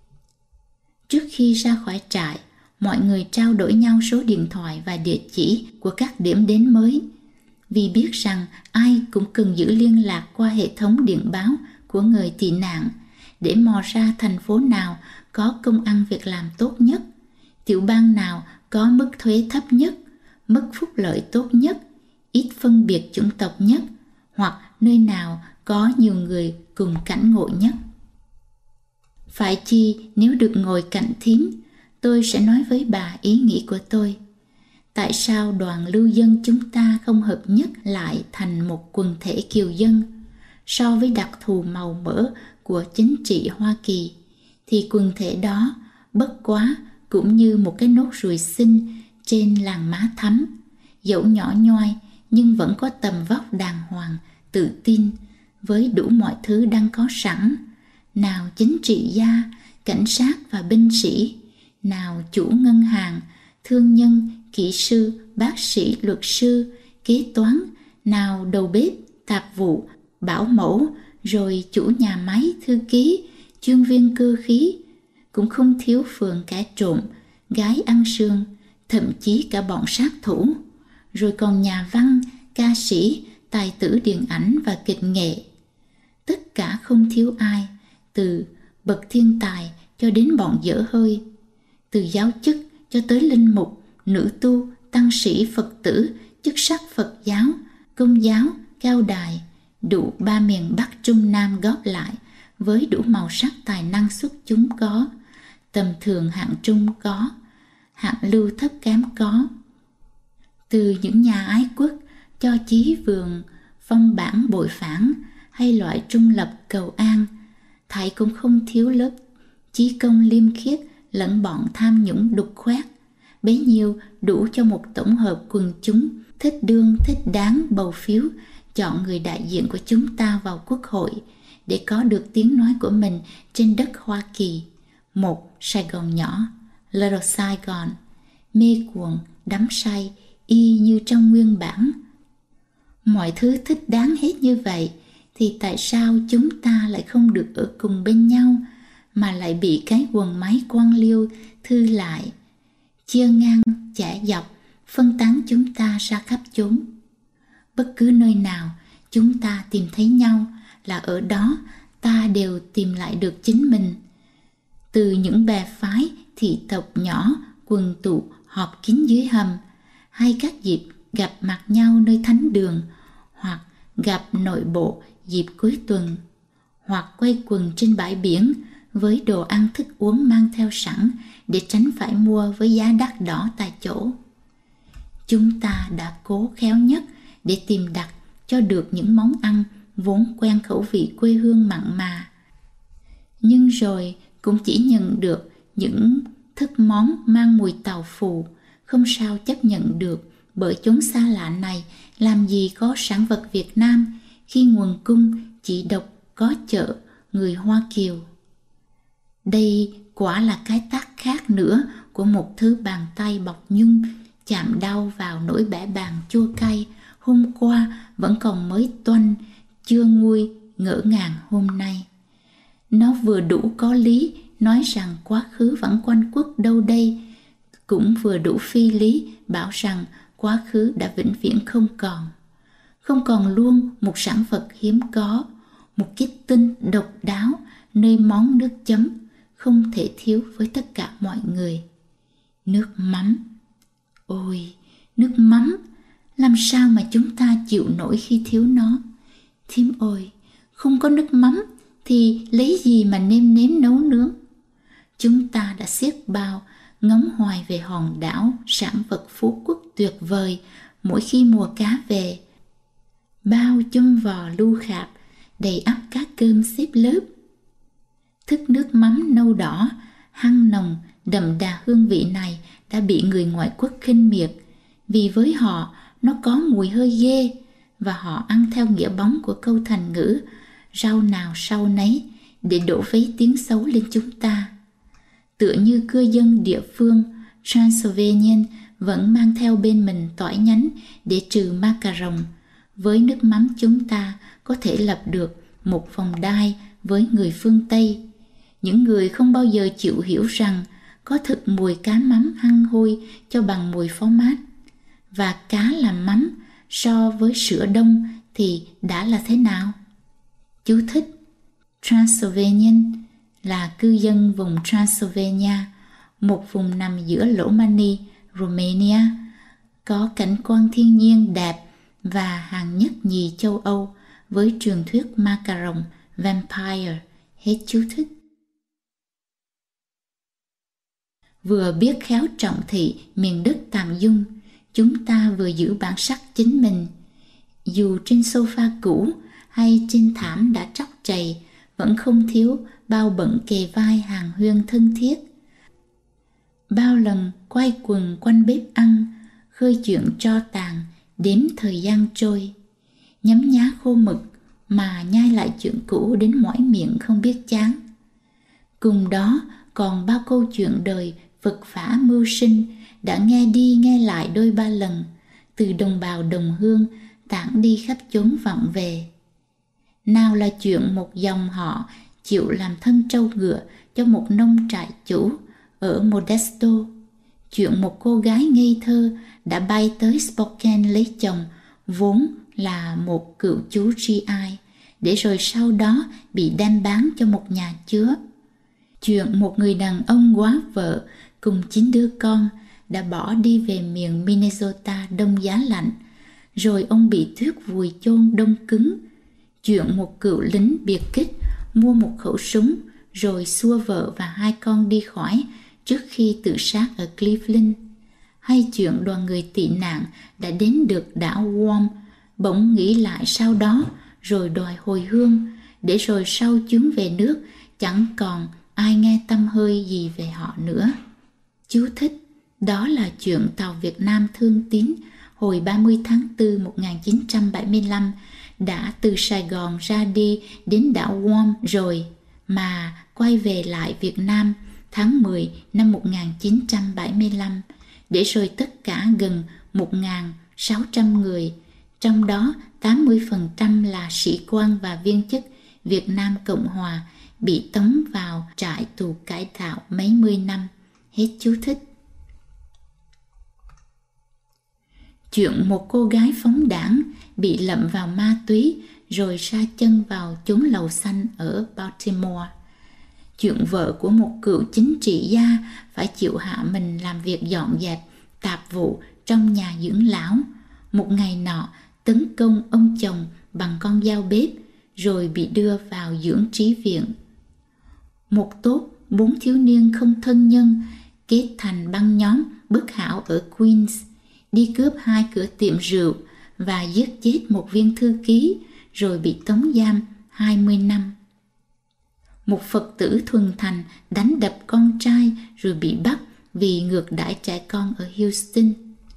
Trước khi ra khỏi trại, mọi người trao đổi nhau số điện thoại và địa chỉ của các điểm đến mới, vì biết rằng ai cũng cần giữ liên lạc qua hệ thống điện báo của người tị nạn để mò ra thành phố nào có công ăn việc làm tốt nhất, tiểu bang nào có mức thuế thấp nhất, mức phúc lợi tốt nhất, ít phân biệt chủng tộc nhất, hoặc nơi nào có nhiều người cùng cảnh ngộ nhất. Phải chi nếu được ngồi cạnh thím, tôi sẽ nói với bà ý nghĩ của tôi. Tại sao đoàn lưu dân chúng ta không hợp nhất lại thành một quần thể kiều dân? So với đặc thù màu mỡ của chính trị Hoa Kỳ, thì quần thể đó bất quá cũng như một cái nốt ruồi xinh trên làn má thắm, dẫu nhỏ nhoi nhưng vẫn có tầm vóc đàng hoàng, tự tin với đủ mọi thứ đang có sẵn, nào chính trị gia, cảnh sát và binh sĩ, nào chủ ngân hàng, thương nhân, kỹ sư, bác sĩ, luật sư, kế toán, nào đầu bếp, tạp vụ, bảo mẫu, rồi chủ nhà máy, thư ký, chuyên viên cơ khí, cũng không thiếu phường kẻ trộm, gái ăn sương, thậm chí cả bọn sát thủ, rồi còn nhà văn, ca sĩ, tài tử điện ảnh và kịch nghệ. Tất cả không thiếu ai, từ bậc thiên tài cho đến bọn dở hơi, từ giáo chức cho tới linh mục, nữ tu, tăng sĩ, Phật tử, chức sắc Phật giáo, Công giáo, cao đài, đủ ba miền Bắc Trung Nam góp lại, với đủ màu sắc tài năng xuất chúng có, tầm thường hạng trung có, hạng lưu thấp kém có. Từ những nhà ái quốc cho chí vườn, phong bản bội phản, hay loại trung lập cầu an, thầy cũng không thiếu lớp chí công liêm khiết lẫn bọn tham nhũng đục khoét, bấy nhiêu đủ cho một tổng hợp quần chúng thích đương thích đáng bầu phiếu chọn người đại diện của chúng ta vào Quốc hội để có được tiếng nói của mình trên đất Hoa Kỳ. Một Sài Gòn nhỏ, Little Saigon, mê cuồng, đắm say, y như trong nguyên bản. Mọi thứ thích đáng hết như vậy, thì tại sao chúng ta lại không được ở cùng bên nhau, mà lại bị cái quần máy quan liêu thư lại, chia ngang, chẻ dọc, phân tán chúng ta ra khắp chốn. Bất cứ nơi nào chúng ta tìm thấy nhau là ở đó ta đều tìm lại được chính mình. Từ những bè phái, thị tộc nhỏ, quần tụ, họp kín dưới hầm, hay các dịp gặp mặt nhau nơi thánh đường, hoặc gặp nội bộ dịp cuối tuần, hoặc quây quần trên bãi biển với đồ ăn thức uống mang theo sẵn để tránh phải mua với giá đắt đỏ tại chỗ. Chúng ta đã cố khéo nhất để tìm đặt cho được những món ăn vốn quen khẩu vị quê hương mặn mà. Nhưng rồi cũng chỉ nhận được những thức món mang mùi tàu phù, không sao chấp nhận được, bởi chốn xa lạ này làm gì có sản vật Việt Nam khi nguồn cung chỉ độc có chợ người Hoa Kiều. Đây quả là cái tác khác nữa của một thứ bàn tay bọc nhung chạm đau vào nỗi bẽ bàng chua cay hôm qua vẫn còn mới toanh, chưa nguôi ngỡ ngàng hôm nay. Nó vừa đủ có lý nói rằng quá khứ vẫn quanh quất đâu đây, cũng vừa đủ phi lý bảo rằng quá khứ đã vĩnh viễn không còn. Không còn luôn một sản vật hiếm có, một kết tinh độc đáo nơi món nước chấm không thể thiếu với tất cả mọi người. Nước mắm. Ôi, nước mắm, làm sao mà chúng ta chịu nổi khi thiếu nó? Thím ơi, không có nước mắm thì lấy gì mà nêm nếm nấu nướng? Chúng ta đã xiết bao ngóng hoài về hòn đảo sản vật phú quốc tuyệt vời mỗi khi mùa cá về. Bao chum vò lu khạp đầy ắp cá cơm xếp lớp. Thức nước mắm nâu đỏ, hăng nồng, đậm đà hương vị này đã bị người ngoại quốc khinh miệt, vì với họ nó có mùi hơi ghê, và họ ăn theo nghĩa bóng của câu thành ngữ rau nào sau nấy để đổ vấy tiếng xấu lên chúng ta. Tựa như cư dân địa phương Transylvanian vẫn mang theo bên mình tỏi nhánh để trừ ma cà rồng, với nước mắm chúng ta có thể lập được một vòng đai với người phương Tây. Những người không bao giờ chịu hiểu rằng có thực mùi cá mắm hăng hôi cho bằng mùi phó mát. Và cá làm mắm so với sữa đông thì đã là thế nào? Chú thích: Transylvanian là cư dân vùng Transylvania, một vùng nằm giữa lỗ Mani, Romania, có cảnh quan thiên nhiên đẹp và hàng nhất nhì châu Âu với truyền thuyết ma cà rồng, vampire. Hết chú thích. Vừa biết khéo trọng thị miền đất Tàm Dung, chúng ta vừa giữ bản sắc chính mình. Dù trên sofa cũ hay trên thảm đã tróc trầy, vẫn không thiếu bao bận kề vai hàng huyên thân thiết. Bao lần quay quần quanh bếp ăn, khơi chuyện tro tàn, đếm thời gian trôi. Nhấm nhá khô mực mà nhai lại chuyện cũ đến mỏi miệng không biết chán. Cùng đó còn bao câu chuyện đời vật vã mưu sinh đã nghe đi nghe lại đôi ba lần, từ đồng bào đồng hương tản đi khắp chốn vọng về. Nào là chuyện một dòng họ chịu làm thân trâu ngựa cho một nông trại chủ ở Modesto, chuyện một cô gái ngây thơ đã bay tới Spokane lấy chồng vốn là một cựu chú giê i, để rồi sau đó bị đem bán cho một nhà chứa. Chuyện một người đàn ông góa vợ cùng chín đứa con đã bỏ đi về miền Minnesota đông giá lạnh, rồi ông bị tuyết vùi chôn đông cứng. Chuyện một cựu lính biệt kích mua một khẩu súng rồi xua vợ và hai con đi khỏi trước khi tự sát ở Cleveland. Hay chuyện đoàn người tị nạn đã đến được đảo Guam, bỗng nghĩ lại sau đó rồi đòi hồi hương, để rồi sau chuyến về nước chẳng còn ai nghe tăm hơi gì về họ nữa. Chú thích: đó là chuyện tàu Việt Nam Thương Tín hồi ba mươi tháng tư một nghìn chín trăm bảy mươi lăm đã từ Sài Gòn ra đi đến đảo Guam rồi, mà quay về lại Việt Nam tháng mười năm một nghìn chín trăm bảy mươi lăm, để rồi tất cả gần một nghìn sáu trăm người, trong đó tám mươi phần trăm là sĩ quan và viên chức Việt Nam Cộng Hòa, bị tống vào trại tù cải tạo mấy mươi năm. Hết chú thích. Chuyện một cô gái phóng đãng bị lậm vào ma túy rồi sa chân vào chốn lầu xanh ở Baltimore. Chuyện vợ của một cựu chính trị gia phải chịu hạ mình làm việc dọn dẹp tạp vụ trong nhà dưỡng lão, một ngày nọ tấn công ông chồng bằng con dao bếp rồi bị đưa vào dưỡng trí viện. Một tốp bốn thiếu niên không thân nhân kết thành băng nhóm bất hảo ở Queens, đi cướp hai cửa tiệm rượu và giết chết một viên thư ký rồi bị tống giam hai mươi năm. Một Phật tử thuần thành đánh đập con trai rồi bị bắt vì ngược đãi trẻ con ở Houston.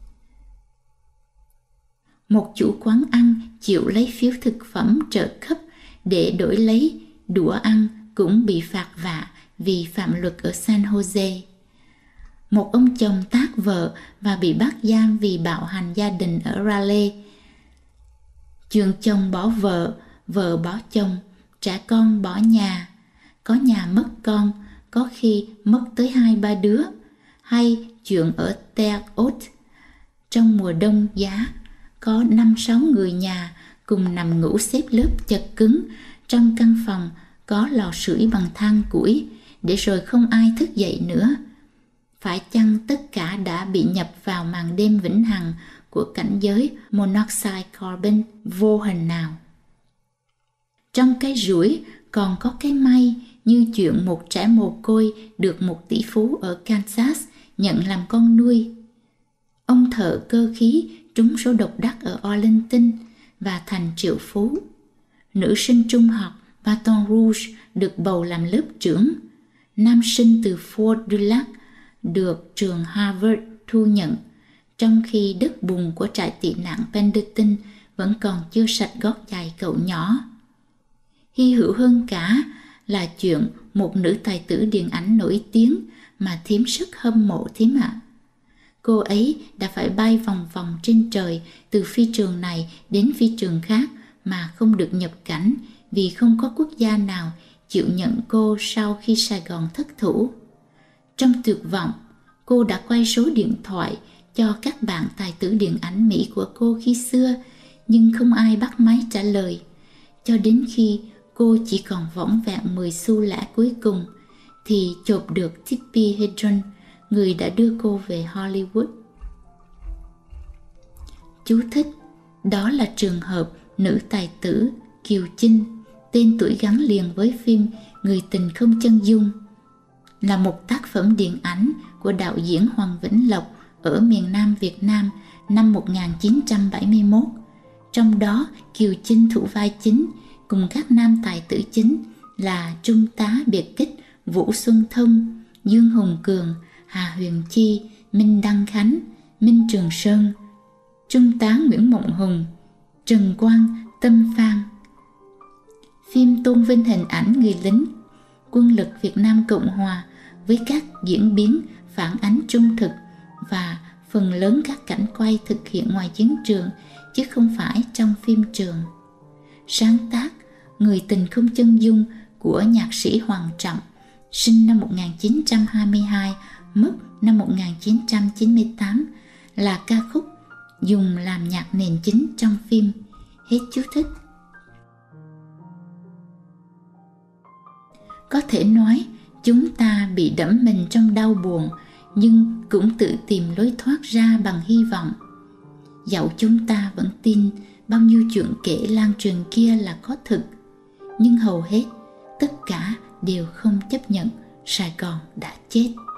Một chủ quán ăn chịu lấy phiếu thực phẩm trợ cấp để đổi lấy đũa ăn cũng bị phạt vạ vì phạm luật ở San Jose. Một ông chồng tát vợ và bị bắt giam vì bạo hành gia đình ở Raleigh. Chuyện chồng bỏ vợ, vợ bỏ chồng, trẻ con bỏ nhà, có nhà mất con, có khi mất tới hai ba đứa. Hay chuyện ở Ter Haute, trong mùa đông giá, có năm sáu người nhà cùng nằm ngủ xếp lớp chật cứng trong căn phòng có lò sưởi bằng than củi, để rồi không ai thức dậy nữa. Phải chăng tất cả đã bị nhập vào màn đêm vĩnh hằng của cảnh giới monoxide carbon vô hình nào? Trong cái rủi còn có cái may, như chuyện một trẻ mồ côi được một tỷ phú ở Kansas nhận làm con nuôi. Ông thợ cơ khí trúng số độc đắc ở Arlington và thành triệu phú. Nữ sinh trung học Baton Rouge được bầu làm lớp trưởng. Nam sinh từ Fort Dulac được trường Harvard thu nhận, trong khi đất bùn của trại tị nạn Pendleton vẫn còn chưa sạch gót giày cậu nhỏ. Hy hữu hơn cả là chuyện một nữ tài tử điện ảnh nổi tiếng mà thím rất hâm mộ thím ạ. Cô ấy đã phải bay vòng vòng trên trời từ phi trường này đến phi trường khác mà không được nhập cảnh vì không có quốc gia nào chịu nhận cô sau khi Sài Gòn thất thủ. Trong tuyệt vọng, cô đã quay số điện thoại cho các bạn tài tử điện ảnh Mỹ của cô khi xưa, nhưng không ai bắt máy trả lời, cho đến khi cô chỉ còn vỏn vẹn mười xu lẻ cuối cùng thì chộp được Tippi Hedren, người đã đưa cô về Hollywood. Chú thích: đó là trường hợp nữ tài tử Kiều Chinh, tên tuổi gắn liền với phim Người tình không chân dung, là một tác phẩm điện ảnh của đạo diễn Hoàng Vĩnh Lộc ở miền Nam Việt Nam năm một nghìn chín trăm bảy mươi mốt. Trong đó Kiều Chinh thủ vai chính cùng các nam tài tử chính là Trung tá biệt kích Vũ Xuân Thông, Dương Hùng Cường, Hà Huyền Chi, Minh Đăng Khánh, Minh Trường Sơn, Trung tá Nguyễn Mộng Hùng, Trần Quang, Tâm Phan. Phim tôn vinh hình ảnh người lính quân lực Việt Nam Cộng Hòa với các diễn biến phản ánh trung thực và phần lớn các cảnh quay thực hiện ngoài chiến trường chứ không phải trong phim trường. Sáng tác Người tình không chân dung của nhạc sĩ Hoàng Trọng, sinh năm một nghìn chín trăm hai mươi hai, mất năm một nghìn chín trăm chín mươi tám, là ca khúc dùng làm nhạc nền chính trong phim. Hết chú thích. Có thể nói chúng ta bị đẫm mình trong đau buồn, nhưng cũng tự tìm lối thoát ra bằng hy vọng. Dẫu chúng ta vẫn tin bao nhiêu chuyện kể lan truyền kia là có thực, nhưng hầu hết tất cả đều không chấp nhận Sài Gòn đã chết.